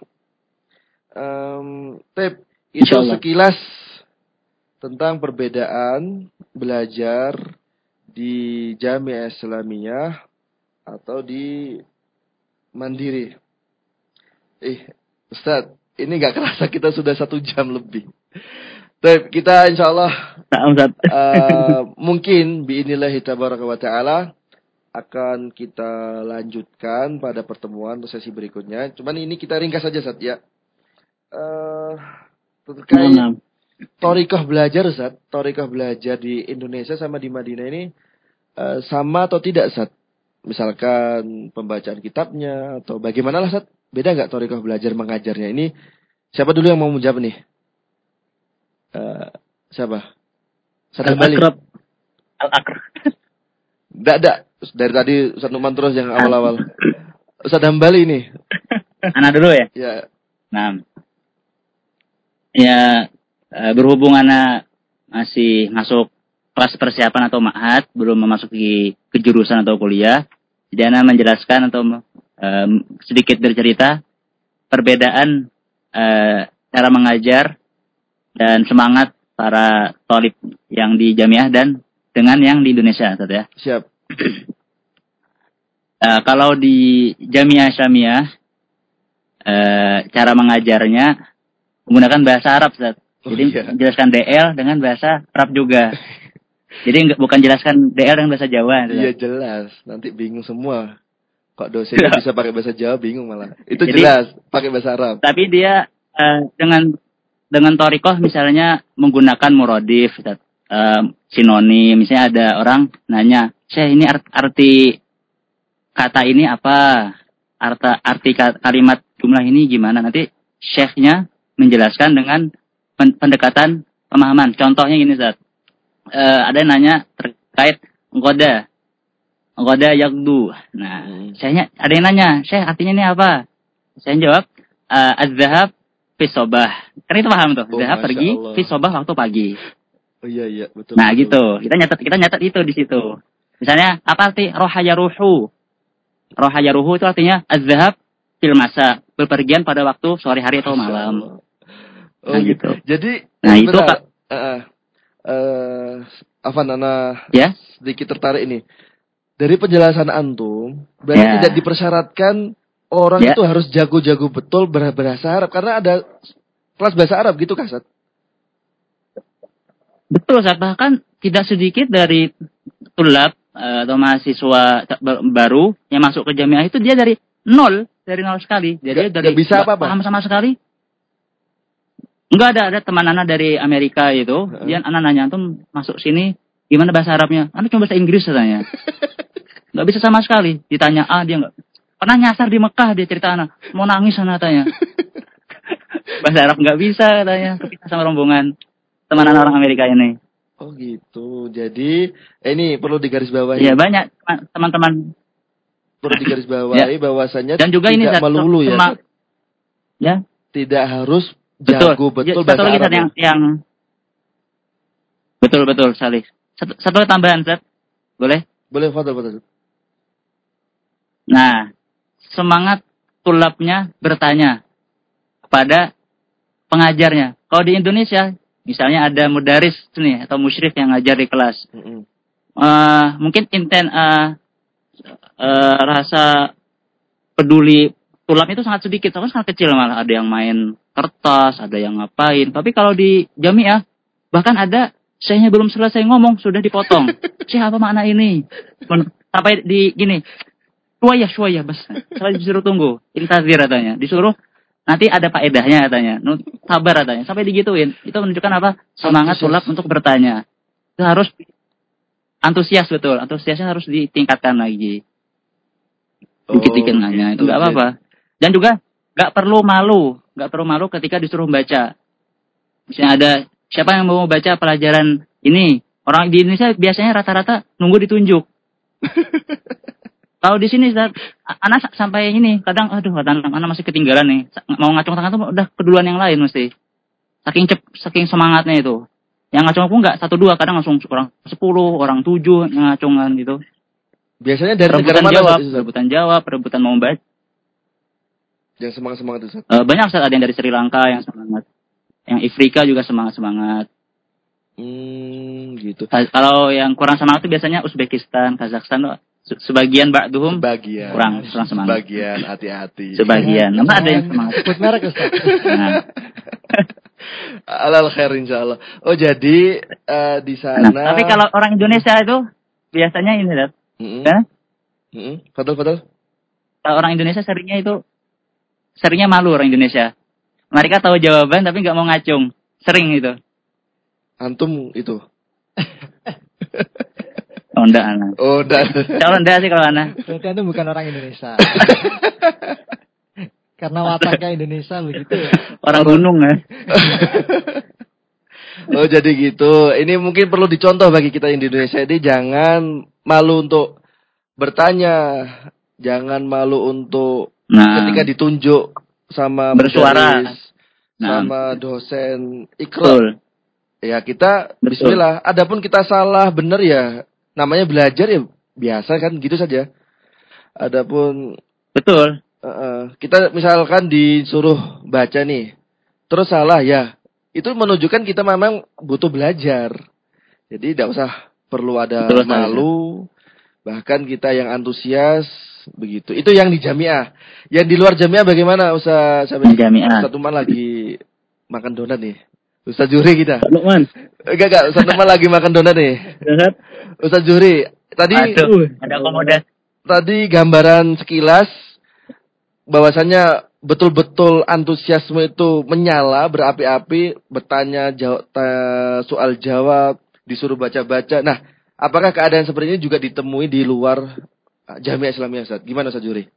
Um, Tep, itu sekilas tentang perbedaan belajar di Jamiah Islamiyah atau di mandiri. Eh, Ustaz, ini gak kerasa kita sudah satu jam lebih. Tep, kita insya Allah uh, mungkin biinillahi tabaraka wa ta'ala akan kita lanjutkan pada pertemuan atau sesi berikutnya. Cuman ini kita ringkas saja Ustaz ya. Uh, terkait nah, nah. Thariqah belajar Ustaz, Thariqah belajar di Indonesia sama di Madinah ini uh, sama atau tidak Ustaz? Misalkan pembacaan kitabnya atau bagaimana lah Ustaz? Beda enggak Thariqah belajar mengajarnya? Ini siapa dulu yang mau menjawab nih? Uh, siapa? Ustaz Bali. Al-Akrab. Enggak, enggak. Dari tadi Ustaz Numan terus yang awal-awal. Ustaz Hambali nih. Anak dulu ya? Ya. Nah. Ya, berhubung anak masih masuk kelas persiapan atau ma'had, belum memasuki kejurusan atau kuliah, jadi anak menjelaskan atau um, sedikit bercerita perbedaan uh, cara mengajar dan semangat para thalib yang di Jamiah dan dengan yang di Indonesia, Ustaz ya. Siap. Uh, kalau di Jamiah Islamiyah, uh, cara mengajarnya menggunakan bahasa Arab, Ustaz. Jadi oh, iya. Jelaskan D L dengan bahasa Arab juga. Jadi enggak, bukan jelaskan D L dengan bahasa Jawa. Iya jelas, nanti bingung semua. Kok dosennya bisa pakai bahasa Jawa bingung malah. Itu jadi, jelas, pakai bahasa Arab. Tapi dia uh, dengan dengan thariqah misalnya menggunakan muradif, Ustaz. Uh, sinonim, misalnya ada orang nanya, "Syekh, ini art, arti kata ini apa? Arta, arti kalimat jumlah ini gimana?" Nanti syekhnya menjelaskan dengan pendekatan pemahaman. Contohnya gini, Ustaz. E, ada yang nanya terkait ngoda. Ngoda yakdu. Nah, hmm. saya ada yang nanya, "Syekh, artinya ini apa?" Saya jawab, e, az-zahab fi sobah. Karena itu paham tuh. Oh, zahab pergi, fi sobah waktu pagi. Oh iya iya, betul. Nah, betul. gitu. Kita nyatat kita nyatat itu di situ. Misalnya, apa arti rohaya ruhu? Rohaya ruhu itu artinya az-zahab fil masa, bepergian pada waktu sore hari atau malam. Oh nah, gitu. Jadi nah itu Pak uh, uh, uh, Afan Ana ya? sedikit tertarik ini. Dari penjelasan antum, berarti ya. Tidak dipersyaratkan orang ya. Itu harus jago-jago betul berbahasa Arab karena ada kelas bahasa Arab gitu kan, Ustaz? Betul, Ustaz. Bahkan tidak sedikit dari tulab uh, atau mahasiswa baru yang masuk ke Jamiah itu dia dari nol, dari nol sekali. Jadi gak, dari gak bisa apa-apa. Paham sama sekali. Enggak ada ada teman anak dari Amerika itu, uh-huh. dia anak nanya antum masuk sini gimana bahasa Arabnya? Anak cuma bahasa Inggris katanya. Enggak bisa sama sekali. Ditanya ah dia enggak. Pernah nyasar di Mekah dia cerita anak, mau nangis anak tanya. Bahasa Arab enggak bisa katanya, kepisah sama rombongan teman anak orang Amerika ini. Oh gitu. Jadi eh, ini perlu digarisbawahi. Iya banyak teman-teman perlu digarisbawahi ya. Bahwasanya dan juga tidak ini melulu ya. Sema, ya. Tidak harus jago betul, betul ya, bahasa lagi, Arab. Yang, yang betul betul Salih. Satu, satu tambahan Zat. Boleh? Boleh, fadhil fadhil. Nah, semangat tulabnya bertanya kepada pengajarnya. Kalau di Indonesia misalnya ada mudaris nih atau musyrif yang ngajar di kelas. Mm-hmm. Uh, mungkin inten uh, uh, rasa peduli tulab itu sangat sedikit, kan sangat kecil malah ada yang main kertas, ada yang ngapain. Tapi kalau di jamiah bahkan ada syekhnya belum selesai ngomong sudah dipotong. Syekh apa makna ini? Sampai di gini. Suwayah, suwayah bas. Sampai disuruh tunggu. Intazir katanya. Disuruh nanti ada faedahnya katanya. Sabar katanya. Sampai digituin. Itu menunjukkan apa? Semangat tulab untuk bertanya. Itu harus antusias betul. Antusiasnya harus ditingkatkan lagi. Dikit-dikit nanya. Itu enggak apa-apa. Dan juga enggak perlu malu. Enggak perlu malu ketika disuruh baca. Misalnya ada siapa yang mau baca pelajaran ini? Orang di Indonesia biasanya rata-rata nunggu ditunjuk. Kalau di sini anak sampai ini kadang aduh anak masih ketinggalan nih. Mau ngacung tangan tuh udah keduluan yang lain mesti. Saking cep, saking semangatnya itu. Yang ngacung pun enggak satu dua, kadang langsung orang sepuluh, orang tujuh yang ngacungan gitu. Biasanya dari perebutan negara mana? Jawab, perebutan jawab, perebutan mau baca. Yang semangat-semangat itu. Uh, banyak Ustaz, ada yang dari Sri Lanka yang semangat. Yang Afrika juga semangat-semangat. Hmm, gitu. Kalau yang kurang semangat itu biasanya Uzbekistan, Kazakhstan, sebagian ba'duhum sebagian kurang kurang semangat. Sebagian hati-hati. Sebagian. Namun ada yang semangat. Sebut merek Ustaz. Nah. Alal khair insyaallah. Oh jadi uh, di sana. Nah, tapi kalau orang Indonesia itu biasanya ini Dad. Heeh. Ya? Heeh. Betul betul. Kalau orang Indonesia seringnya itu seringnya malu orang Indonesia. Mereka tahu jawaban tapi nggak mau ngacung. Sering itu. Antum itu. Oh enggak, Ana. Oh enggak. Kalau enggak sih kalau Ana. Berarti itu bukan orang Indonesia. Karena wataknya Indonesia begitu ya. Orang gunung ya. Oh jadi gitu. Ini mungkin perlu dicontoh bagi kita di Indonesia. Jadi jangan malu untuk bertanya. Jangan malu untuk nah, ketika ditunjuk sama bersuara. Mudaris, nah, sama dosen ikrar. Ya kita Betul. bismillah. Adapun kita salah benar ya. Namanya belajar ya biasa kan gitu saja. Adapun betul. Uh, kita misalkan disuruh baca nih, terus salah ya, itu menunjukkan kita memang butuh belajar. Jadi tidak usah perlu ada betul, malu. Ya. Bahkan kita yang antusias begitu. Itu yang di jamiah. Yang di luar jamiah bagaimana Ustaz? Sampai jamiah. Ustaz Tuman lagi makan donat nih. Ustaz Juhri kita. Lukman. Enggak enggak, Ustaz Tuman lagi makan donat nih. Ustaz Juhri, tadi Aduh, ada komodas. Tadi gambaran sekilas bahwasannya betul-betul antusiasme itu menyala, berapi-api, bertanya, jawab, soal jawab, disuruh baca-baca. Nah, apakah keadaan seperti ini juga ditemui di luar Jamiah Islamiyah, Ustaz? Gimana Ustaz Juhri?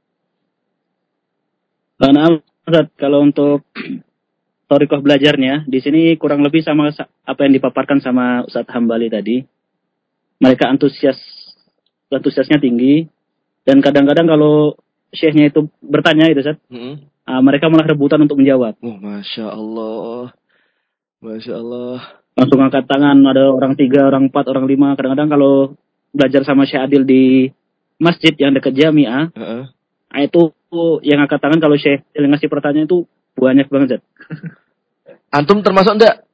Karena Ustaz, kalau untuk thariqah belajarnya, di sini kurang lebih sama apa yang dipaparkan sama Ustaz Hambali tadi. Mereka antusias, antusiasnya tinggi, dan kadang-kadang kalau syekhnya itu bertanya itu, Ustaz, mm-hmm. uh, mereka malah rebutan untuk menjawab. Oh, Masya Allah. Masya Allah. Langsung angkat tangan, ada orang tiga, orang empat, orang lima. Kadang-kadang kalau belajar sama Syekh Adil di masjid yang dekat Jami'ah, uh-uh. itu yang angkat tangan kalau Syekh yang ngasih pertanyaan itu banyak banget, Ustaz. Antum termasuk enggak?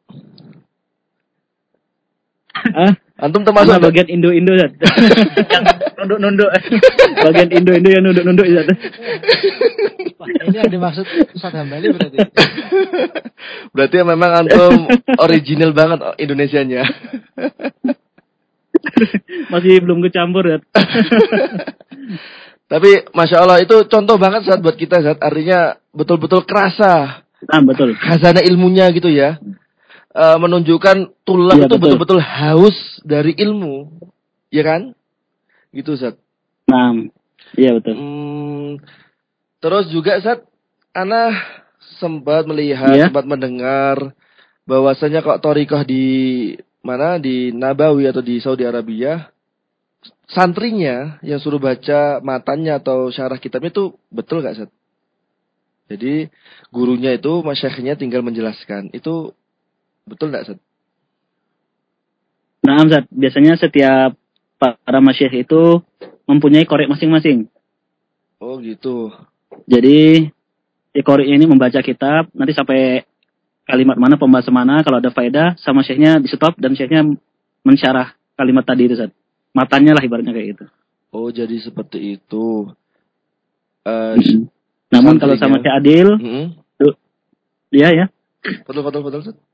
Hah? Antum termasuk Anak bagian Indo-Indo, Ustaz. Nunduk-nunduk. Bagian Indo-Indo yang nunduk-nunduk, Ustaz. Ini yang dimaksud Ustaz Hambali berarti. Berarti memang antum original banget Indonesianya. Masih belum kecampur, Ustaz. Tapi Masya Allah itu contoh banget saat buat kita, saat artinya betul-betul kerasa Nah, betul. khazanah ilmunya gitu ya. Uh, menunjukkan tulab Iya, itu betul. betul-betul haus dari ilmu. Ya kan? Gitu, Ustaz. Nah, iya betul. Hmm, terus juga, Ustaz, ana sempat melihat, Iya. sempat mendengar bahwasanya kok thariqah di mana, di Nabawi atau di Saudi Arabia, santrinya yang suruh baca matanya atau syarah kitabnya itu betul gak, Ustaz? Jadi gurunya itu, masyayikhnya tinggal menjelaskan. Itu betul gak, Ustaz? Nah, Zat, biasanya setiap para masyayikh itu mempunyai korek masing-masing. Oh gitu. Jadi di korek ini membaca kitab, nanti sampai kalimat mana, pembahasan mana, kalau ada faedah, sama syekhnya di stop dan syekhnya mensyarah kalimat tadi itu, Zat. Matanya lah ibaratnya kayak gitu. Oh, jadi seperti itu. Uh, hmm. Namun kalau sama Syekh Adil, hmm. tuh, ya ya. Betul, betul, betul, Zat.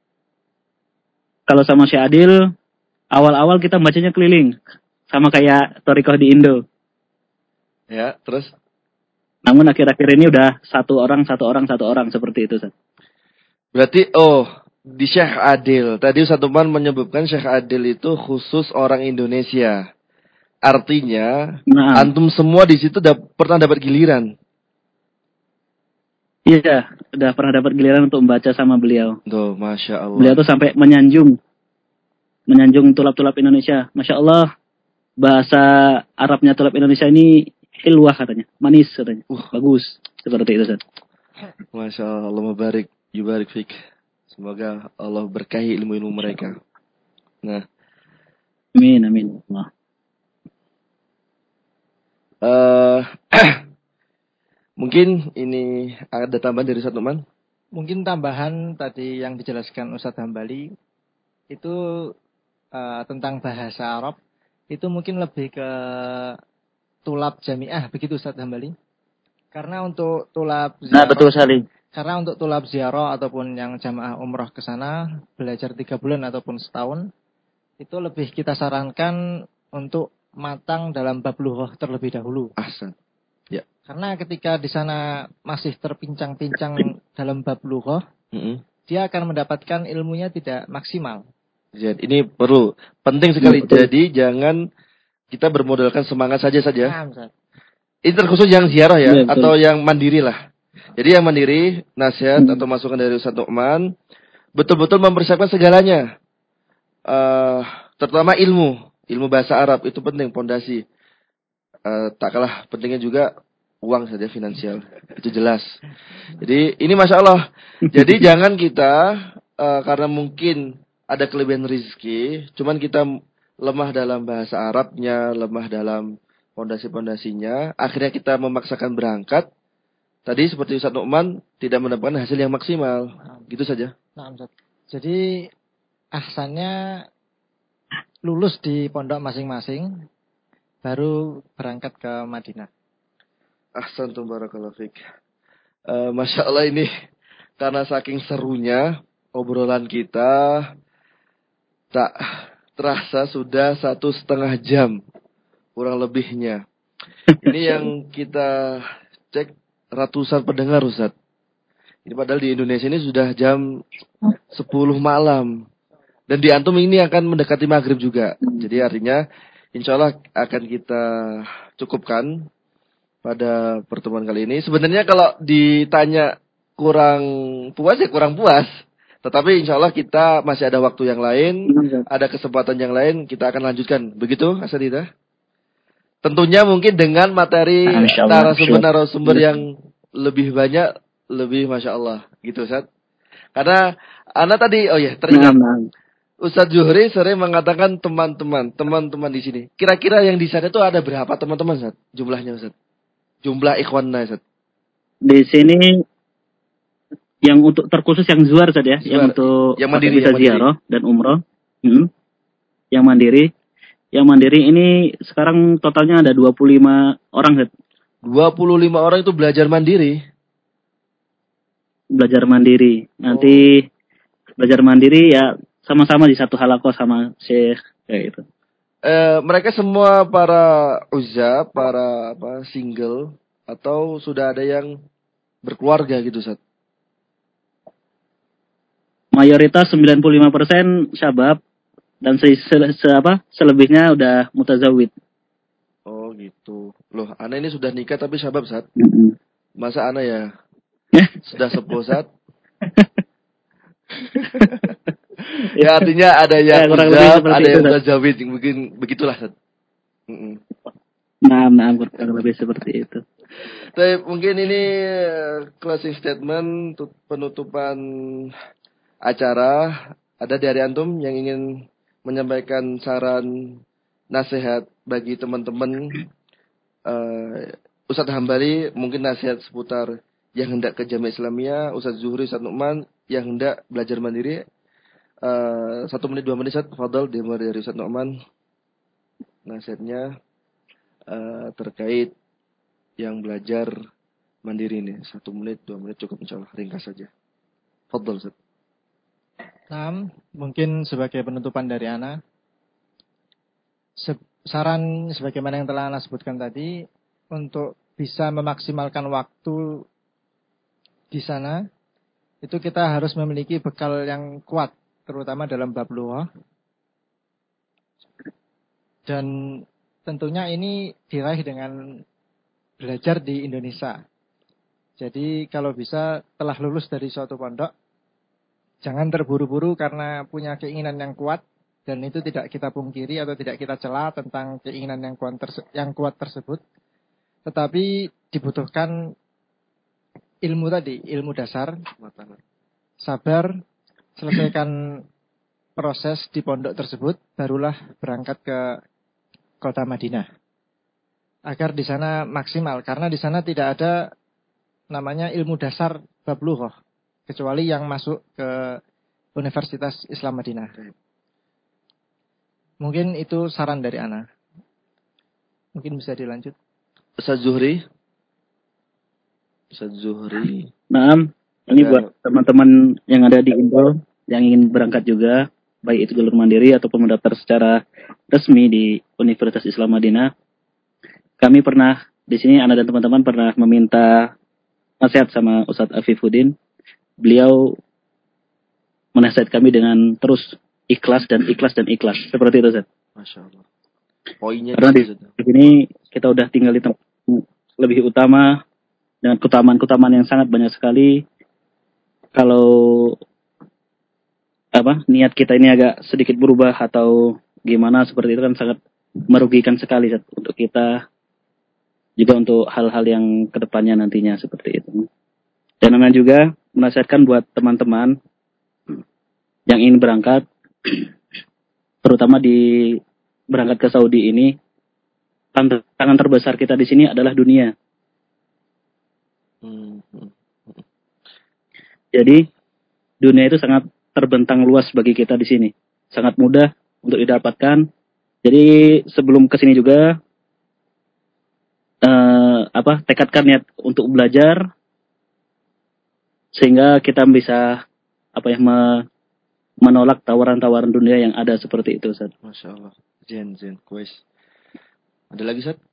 Kalau sama Syekh Adil, awal-awal kita bacanya keliling. Sama kayak thariqah di Indo. Ya, terus? Namun akhir-akhir ini udah satu orang, satu orang, satu orang. Seperti itu, Ustaz. Berarti, oh, di Syekh Adil. Tadi Ustaz Tuman menyebutkan Syekh Adil itu khusus orang Indonesia. Artinya, nah, antum semua di situ dap- pernah dapat giliran. Iya, udah pernah dapat giliran untuk membaca sama beliau. Tuh, Masya Allah. Beliau tuh sampai menyanjung. Menyanjung tulap-tulap Indonesia. Masya Allah. Bahasa Arabnya tulap Indonesia ini hilwah katanya. Manis katanya. Uh. Bagus. Seperti itu, Ustaz. Masya Allah. Allah mubarik. Yubarik fik. Semoga Allah berkahi ilmu-ilmu mereka. Nah. Amin, amin. Allah. Uh, mungkin ini ada tambahan dari Ustaz Numan? Mungkin tambahan tadi yang dijelaskan Ustaz Hambali itu uh, tentang bahasa Arab. Itu mungkin lebih ke tulab jamiah, begitu Ustaz Hambali. Karena untuk tulab ziarah, nah betul sekali. Karena untuk tulab ziarah ataupun yang jamaah umrah ke sana belajar tiga bulan ataupun setahun, itu lebih kita sarankan untuk matang dalam bab lughah terlebih dahulu. Ahsan. Ya. Karena ketika di sana masih terpincang-pincang dalam bab lughah, mm-hmm. dia akan mendapatkan ilmunya tidak maksimal. Jadi ini perlu penting sekali. Betul. Jadi jangan kita bermodalkan semangat saja saja. Nah, ini terkhusus yang ziarah ya, ya atau yang mandiri lah. Jadi yang mandiri, nasihat hmm. atau masukan dari Ustaz Nu'man, betul-betul mempersiapkan segalanya. Uh, terutama ilmu, ilmu bahasa Arab itu penting, pondasi. Uh, tak kalah pentingnya juga uang saja, finansial. Itu jelas. Jadi ini Masya Allah. Jadi jangan kita, uh, karena mungkin ada kelebihan rezeki, cuman kita lemah dalam bahasa Arabnya, lemah dalam pondasi-pondasinya, akhirnya kita memaksakan berangkat. Tadi seperti Ustaz Nu'man tidak mendapatkan hasil yang maksimal. Gitu saja. Nah, Ustaz. Jadi ahsannya lulus di pondok masing-masing baru berangkat ke Madinah. Ahsan barakallahu fik. Uh, Masya Allah ini karena saking serunya obrolan kita tak terasa sudah satu setengah jam kurang lebihnya. Ini yang kita cek ratusan pendengar, Ustaz. Ini padahal di Indonesia ini sudah jam sepuluh malam. Dan di antum ini akan mendekati maghrib juga. Jadi artinya insya Allah akan kita cukupkan pada pertemuan kali ini. Sebenarnya kalau ditanya kurang puas ya kurang puas. Tetapi insya Allah kita masih ada waktu yang lain. Ada kesempatan yang lain. Kita akan lanjutkan. Begitu, Asadida? Tentunya mungkin dengan materi narasumber-narasumber yang lebih banyak, lebih Masya Allah. Gitu, Ustaz. Karena Ana tadi, oh ya, teringat. Ustaz Zuhri sering mengatakan teman-teman, teman-teman di sini. Kira-kira yang di sana itu ada berapa teman-teman, Ustaz? Jumlahnya, Ustaz. Jumlah ikhwanna, Ustaz. Di sini yang untuk terkhusus yang zuar, Ustaz ya. Zuar. Yang untuk yang mandiri, bisa ziarah dan umroh. Hmm. Yang mandiri. Yang mandiri ini sekarang totalnya ada dua puluh lima orang, Ustaz. dua puluh lima orang itu belajar mandiri? Belajar mandiri. Nanti oh. belajar mandiri ya sama-sama di satu halakoh sama Syekh kayak gitu. Eh, mereka semua para uzza, para apa single atau sudah ada yang berkeluarga gitu, Ustaz? mayoritas sembilan puluh lima persen syabab dan se, se, se apa selebihnya udah mutazawid. Oh gitu. Loh, ana ini sudah nikah tapi syabab, Sat. Mm-mm. Masa ana ya sudah sepuh, Sat? Ya artinya ada Ya, yang kurang lebih uzab, seperti ada itu, yang Sat. mutazawid, mungkin begitulah, Sat. Mm-mm. Nah, nah, kurang lebih seperti itu. Tapi mungkin ini eh, closing statement untuk penutupan acara. Ada dari antum yang ingin menyampaikan saran nasihat bagi teman-teman uh, Ustadz Hambali, mungkin nasihat seputar yang hendak ke Jamiah Islamiyah, Ustadz Zuhri, Ustadz Nu'man yang hendak belajar mandiri. Uh, satu menit dua menit, Ustadz Fadal dimulai dari Ustadz Nu'man. Nasihatnya uh, terkait yang belajar mandiri ini. Satu menit dua menit cukup, insyaallah ringkas saja. Fadal, Ustadz. Nah, mungkin sebagai penutupan dari Ana, se- saran sebagaimana yang telah Ana sebutkan tadi, untuk bisa memaksimalkan waktu di sana, itu kita harus memiliki bekal yang kuat, terutama dalam bab lughah. Dan tentunya ini diraih dengan belajar di Indonesia. Jadi kalau bisa telah lulus dari suatu pondok, jangan terburu-buru karena punya keinginan yang kuat, dan itu tidak kita pungkiri atau tidak kita cela tentang keinginan yang kuat, terse- yang kuat tersebut. Tetapi dibutuhkan ilmu tadi, ilmu dasar, sabar, selesaikan proses di pondok tersebut, barulah berangkat ke kota Madinah. Agar di sana maksimal, karena di sana tidak ada namanya ilmu dasar bab lughah, kecuali yang masuk ke Universitas Islam Madinah. Mungkin itu saran dari Ana. Mungkin bisa dilanjut. Ustadz Zuhri. Ustadz Zuhri. Nah, ini Ya. buat teman-teman yang ada di Indo yang ingin berangkat juga, baik itu jalur mandiri ataupun mendaftar secara resmi di Universitas Islam Madinah. Kami pernah di sini, Ana dan teman-teman pernah meminta nasihat sama Ustadz Afifuddin. Beliau menasihat kami dengan terus ikhlas dan ikhlas dan ikhlas. Seperti itu, Ustaz. Masya Allah. Poinnya Karena di, itu, Ustadz. di sini kita udah tinggal di tempat lebih utama dengan keutamaan-keutamaan yang sangat banyak sekali. Kalau apa niat kita ini agak sedikit berubah atau gimana seperti itu kan sangat merugikan sekali, Ustaz, untuk kita, juga untuk hal-hal yang kedepannya nantinya seperti itu. Dan namanya juga menasihatkan buat teman-teman yang ingin berangkat, terutama di berangkat ke Saudi ini, tantangan terbesar kita di sini adalah dunia. Hmm. Jadi dunia itu sangat terbentang luas bagi kita di sini, sangat mudah untuk didapatkan. Jadi sebelum ke sini juga eh, apa tekadkan niat untuk belajar sehingga kita bisa apa ya me, menolak tawaran-tawaran dunia yang ada seperti itu, Ustaz. Masya Allah. Zen, zen, kuis. Ada lagi, Ustaz?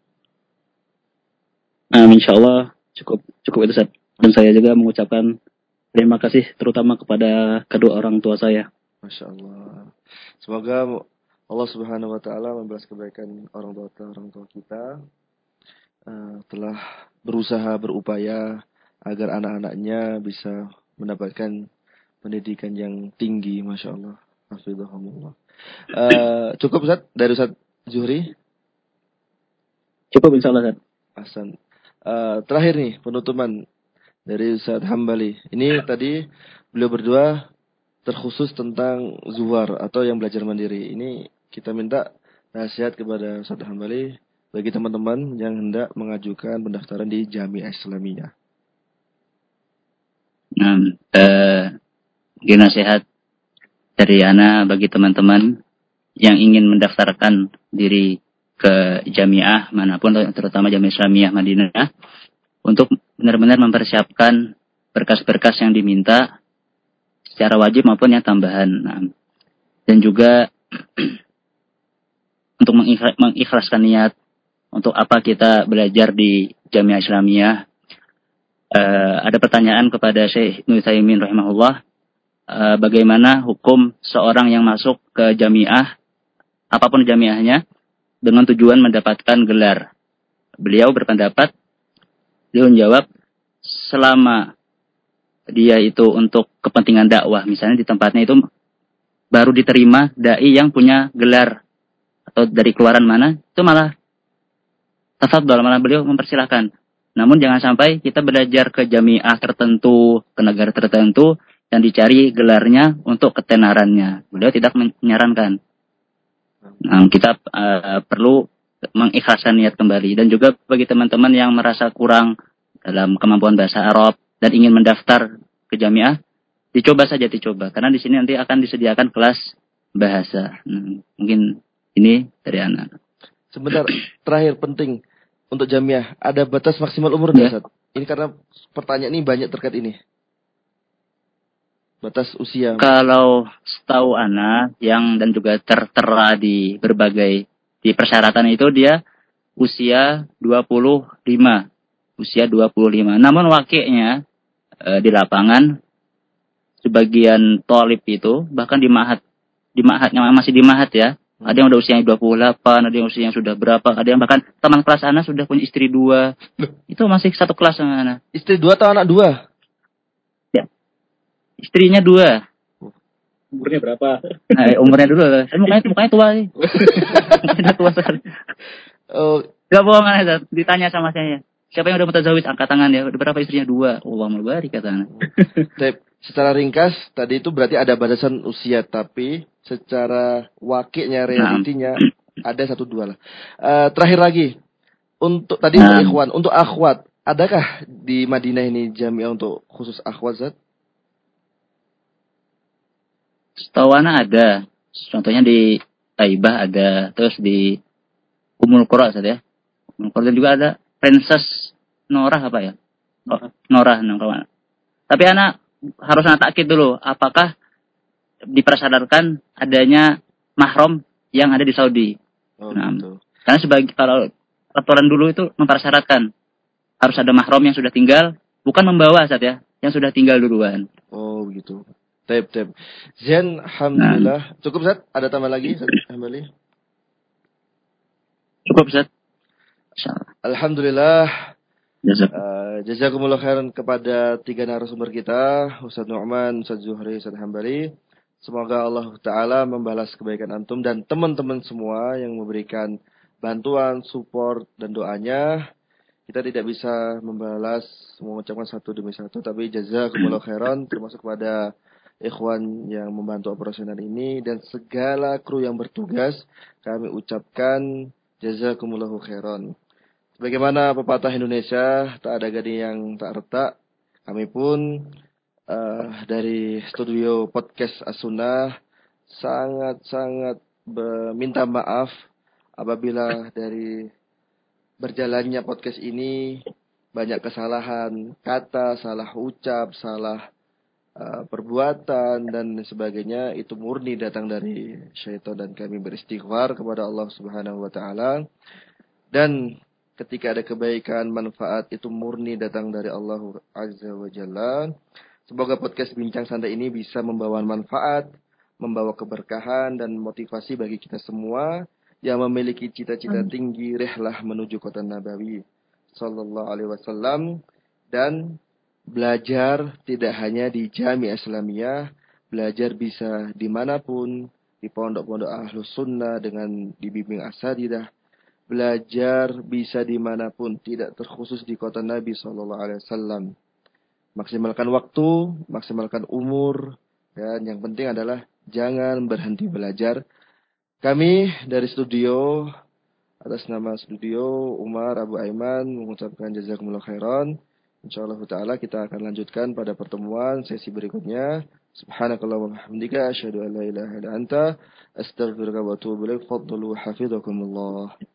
Nah, insya Allah cukup cukup itu, Ustaz. Dan saya juga mengucapkan terima kasih terutama kepada kedua orang tua saya. Masya Allah. Semoga Allah Subhanahu Wa Taala membalas kebaikan orang tua orang tua kita, uh, telah berusaha berupaya agar anak-anaknya bisa mendapatkan pendidikan yang tinggi. Masya Allah. Hafizahumullah. Uh, cukup, Ustaz, dari Ustaz Zuhri? Cukup insya Allah, Ustaz. Hasan. Uh, terakhir nih penutupan dari Ustaz Hambali. Ini tadi beliau berdua terkhusus tentang zuhar atau yang belajar mandiri. Ini kita minta nasihat kepada Ustaz Hambali bagi teman-teman yang hendak mengajukan pendaftaran di Jamiah Islamiyah. Nah, eh, mungkin nasihat dari Ana bagi teman-teman yang ingin mendaftarkan diri ke jamiah manapun, terutama Jamiah Islamiyah Madinah, untuk benar-benar mempersiapkan berkas-berkas yang diminta secara wajib maupun yang tambahan. Nah, dan juga untuk mengikhlaskan niat untuk apa kita belajar di Jamiah Islamiyah. Uh, ada pertanyaan kepada Syekh Ibnu Utsaimin rahimahullah. uh, bagaimana hukum seorang yang masuk ke jamiah, apapun jamiahnya, dengan tujuan mendapatkan gelar. Beliau berpendapat, beliau menjawab, selama dia itu untuk kepentingan dakwah, misalnya di tempatnya itu baru diterima dai yang punya gelar atau dari keluaran mana, itu malah tafadhol, malah beliau mempersilahkan. Namun jangan sampai kita belajar ke jamiah tertentu, ke negara tertentu, dan dicari gelarnya untuk ketenarannya. Beliau tidak menyarankan. Nah, kita uh, perlu mengikhlaskan niat kembali. Dan juga bagi teman-teman yang merasa kurang dalam kemampuan bahasa Arab dan ingin mendaftar ke jamiah, dicoba saja dicoba. Karena di sini nanti akan disediakan kelas bahasa. Hmm, mungkin ini dari anak. Sebentar, terakhir penting untuk jamiah, ada batas maksimal umur Ya. nggak, Ustaz? Ini karena pertanyaan ini banyak terkait ini. Batas usia. Kalau setahu anak yang dan juga tertera di berbagai di persyaratan itu dia usia dua puluh lima. Usia dua puluh lima. Namun wakilnya e, di lapangan sebagian tolib itu bahkan di mahat di mahatnya masih di mahat ya. Ada yang udah usianya dua puluh delapan, ada yang usianya sudah berapa, ada yang bahkan teman kelas anak sudah punya istri dua. Itu masih satu kelas sama anak. Istri dua atau anak dua? Ya. Istrinya dua. Umurnya berapa? Nah, umurnya dulu. Eh, mukanya, mukanya tua sih. Mukanya tua sekali. Oh, Gak bohong kan, ditanya sama saya. Siapa yang udah mutazawis? Angkat tangan ya. Udah berapa istrinya? Dua. Oh, Allah mubarik kata anak. Tep, secara ringkas, tadi itu berarti ada batasan usia, tapi secara wakilnya, realitinya, nah. ada satu dua lah. Uh, terakhir lagi, untuk tadi nah. untuk ikhwan, untuk akhwat, adakah di Madinah ini jamiah untuk khusus akhwat, Zat? Setahu anak ada. Contohnya di Taibah ada. Terus di Umul Qura, Zat ya. Umul Qura juga ada. Princess Norah apa ya? Oh, Norah, Norah. Tapi anak harus anak takkid dulu. Apakah dipersyaratkan adanya mahram yang ada di Saudi? Oh, nah, gitu. Karena sebagai kalau aturan dulu itu mempersyaratkan harus ada mahram yang sudah tinggal, bukan membawa saat ya, yang sudah tinggal duluan. Oh gitu. Tep tep. Zen, alhamdulillah. Nah. Cukup Zat? Ada tambah lagi Zat? Kembali. Cukup Zat. Alhamdulillah. Jazak. Uh, jazakumullah khairan kepada tiga narasumber kita, Ustaz Nu'man, Ustaz Zuhri, Ustaz Hambali. Semoga Allah Ta'ala membalas kebaikan antum dan teman-teman semua yang memberikan bantuan, support, dan doanya. Kita tidak bisa membalas, mengucapkan satu demi satu, tapi jazakumullah khairan, termasuk kepada ikhwan yang membantu operasional ini, dan segala kru yang bertugas, kami ucapkan jazakumullahu khairan. Sebagaimana pepatah Indonesia, tak ada gading yang tak retak, kami pun uh, dari studio podcast As-Sunnah sangat-sangat minta maaf apabila dari berjalannya podcast ini banyak kesalahan kata, salah ucap, salah uh, perbuatan dan sebagainya. Itu murni datang dari syaitan dan kami beristighfar kepada Allah Subhanahu wa taala. Dan ketika ada kebaikan, manfaat, itu murni datang dari Allah Azza wa Jalla. Semoga podcast Bincang Santai ini bisa membawa manfaat, membawa keberkahan dan motivasi bagi kita semua yang memiliki cita-cita tinggi rihlah menuju kota Nabawi sallallahu alaihi wasallam, dan belajar tidak hanya di Jamiah Islamiyah, belajar bisa dimanapun, di pondok-pondok Ahlus Sunnah dengan dibimbing asatidzah. Belajar bisa dimanapun, tidak terkhusus di kota Nabi sallallahu alaihi wasallam. Maksimalkan waktu, maksimalkan umur, dan yang penting adalah jangan berhenti belajar. Kami dari studio, atas nama studio Umar Abu Aiman, mengucapkan jazakumullah khairan. Insyaallah ta'ala kita akan lanjutkan pada pertemuan sesi berikutnya. Subhanakallah wa bihamdika asyhadu an la ilaha illa anta astaghfiruka wa atubu ilaik. Fadlu hafizakumullah.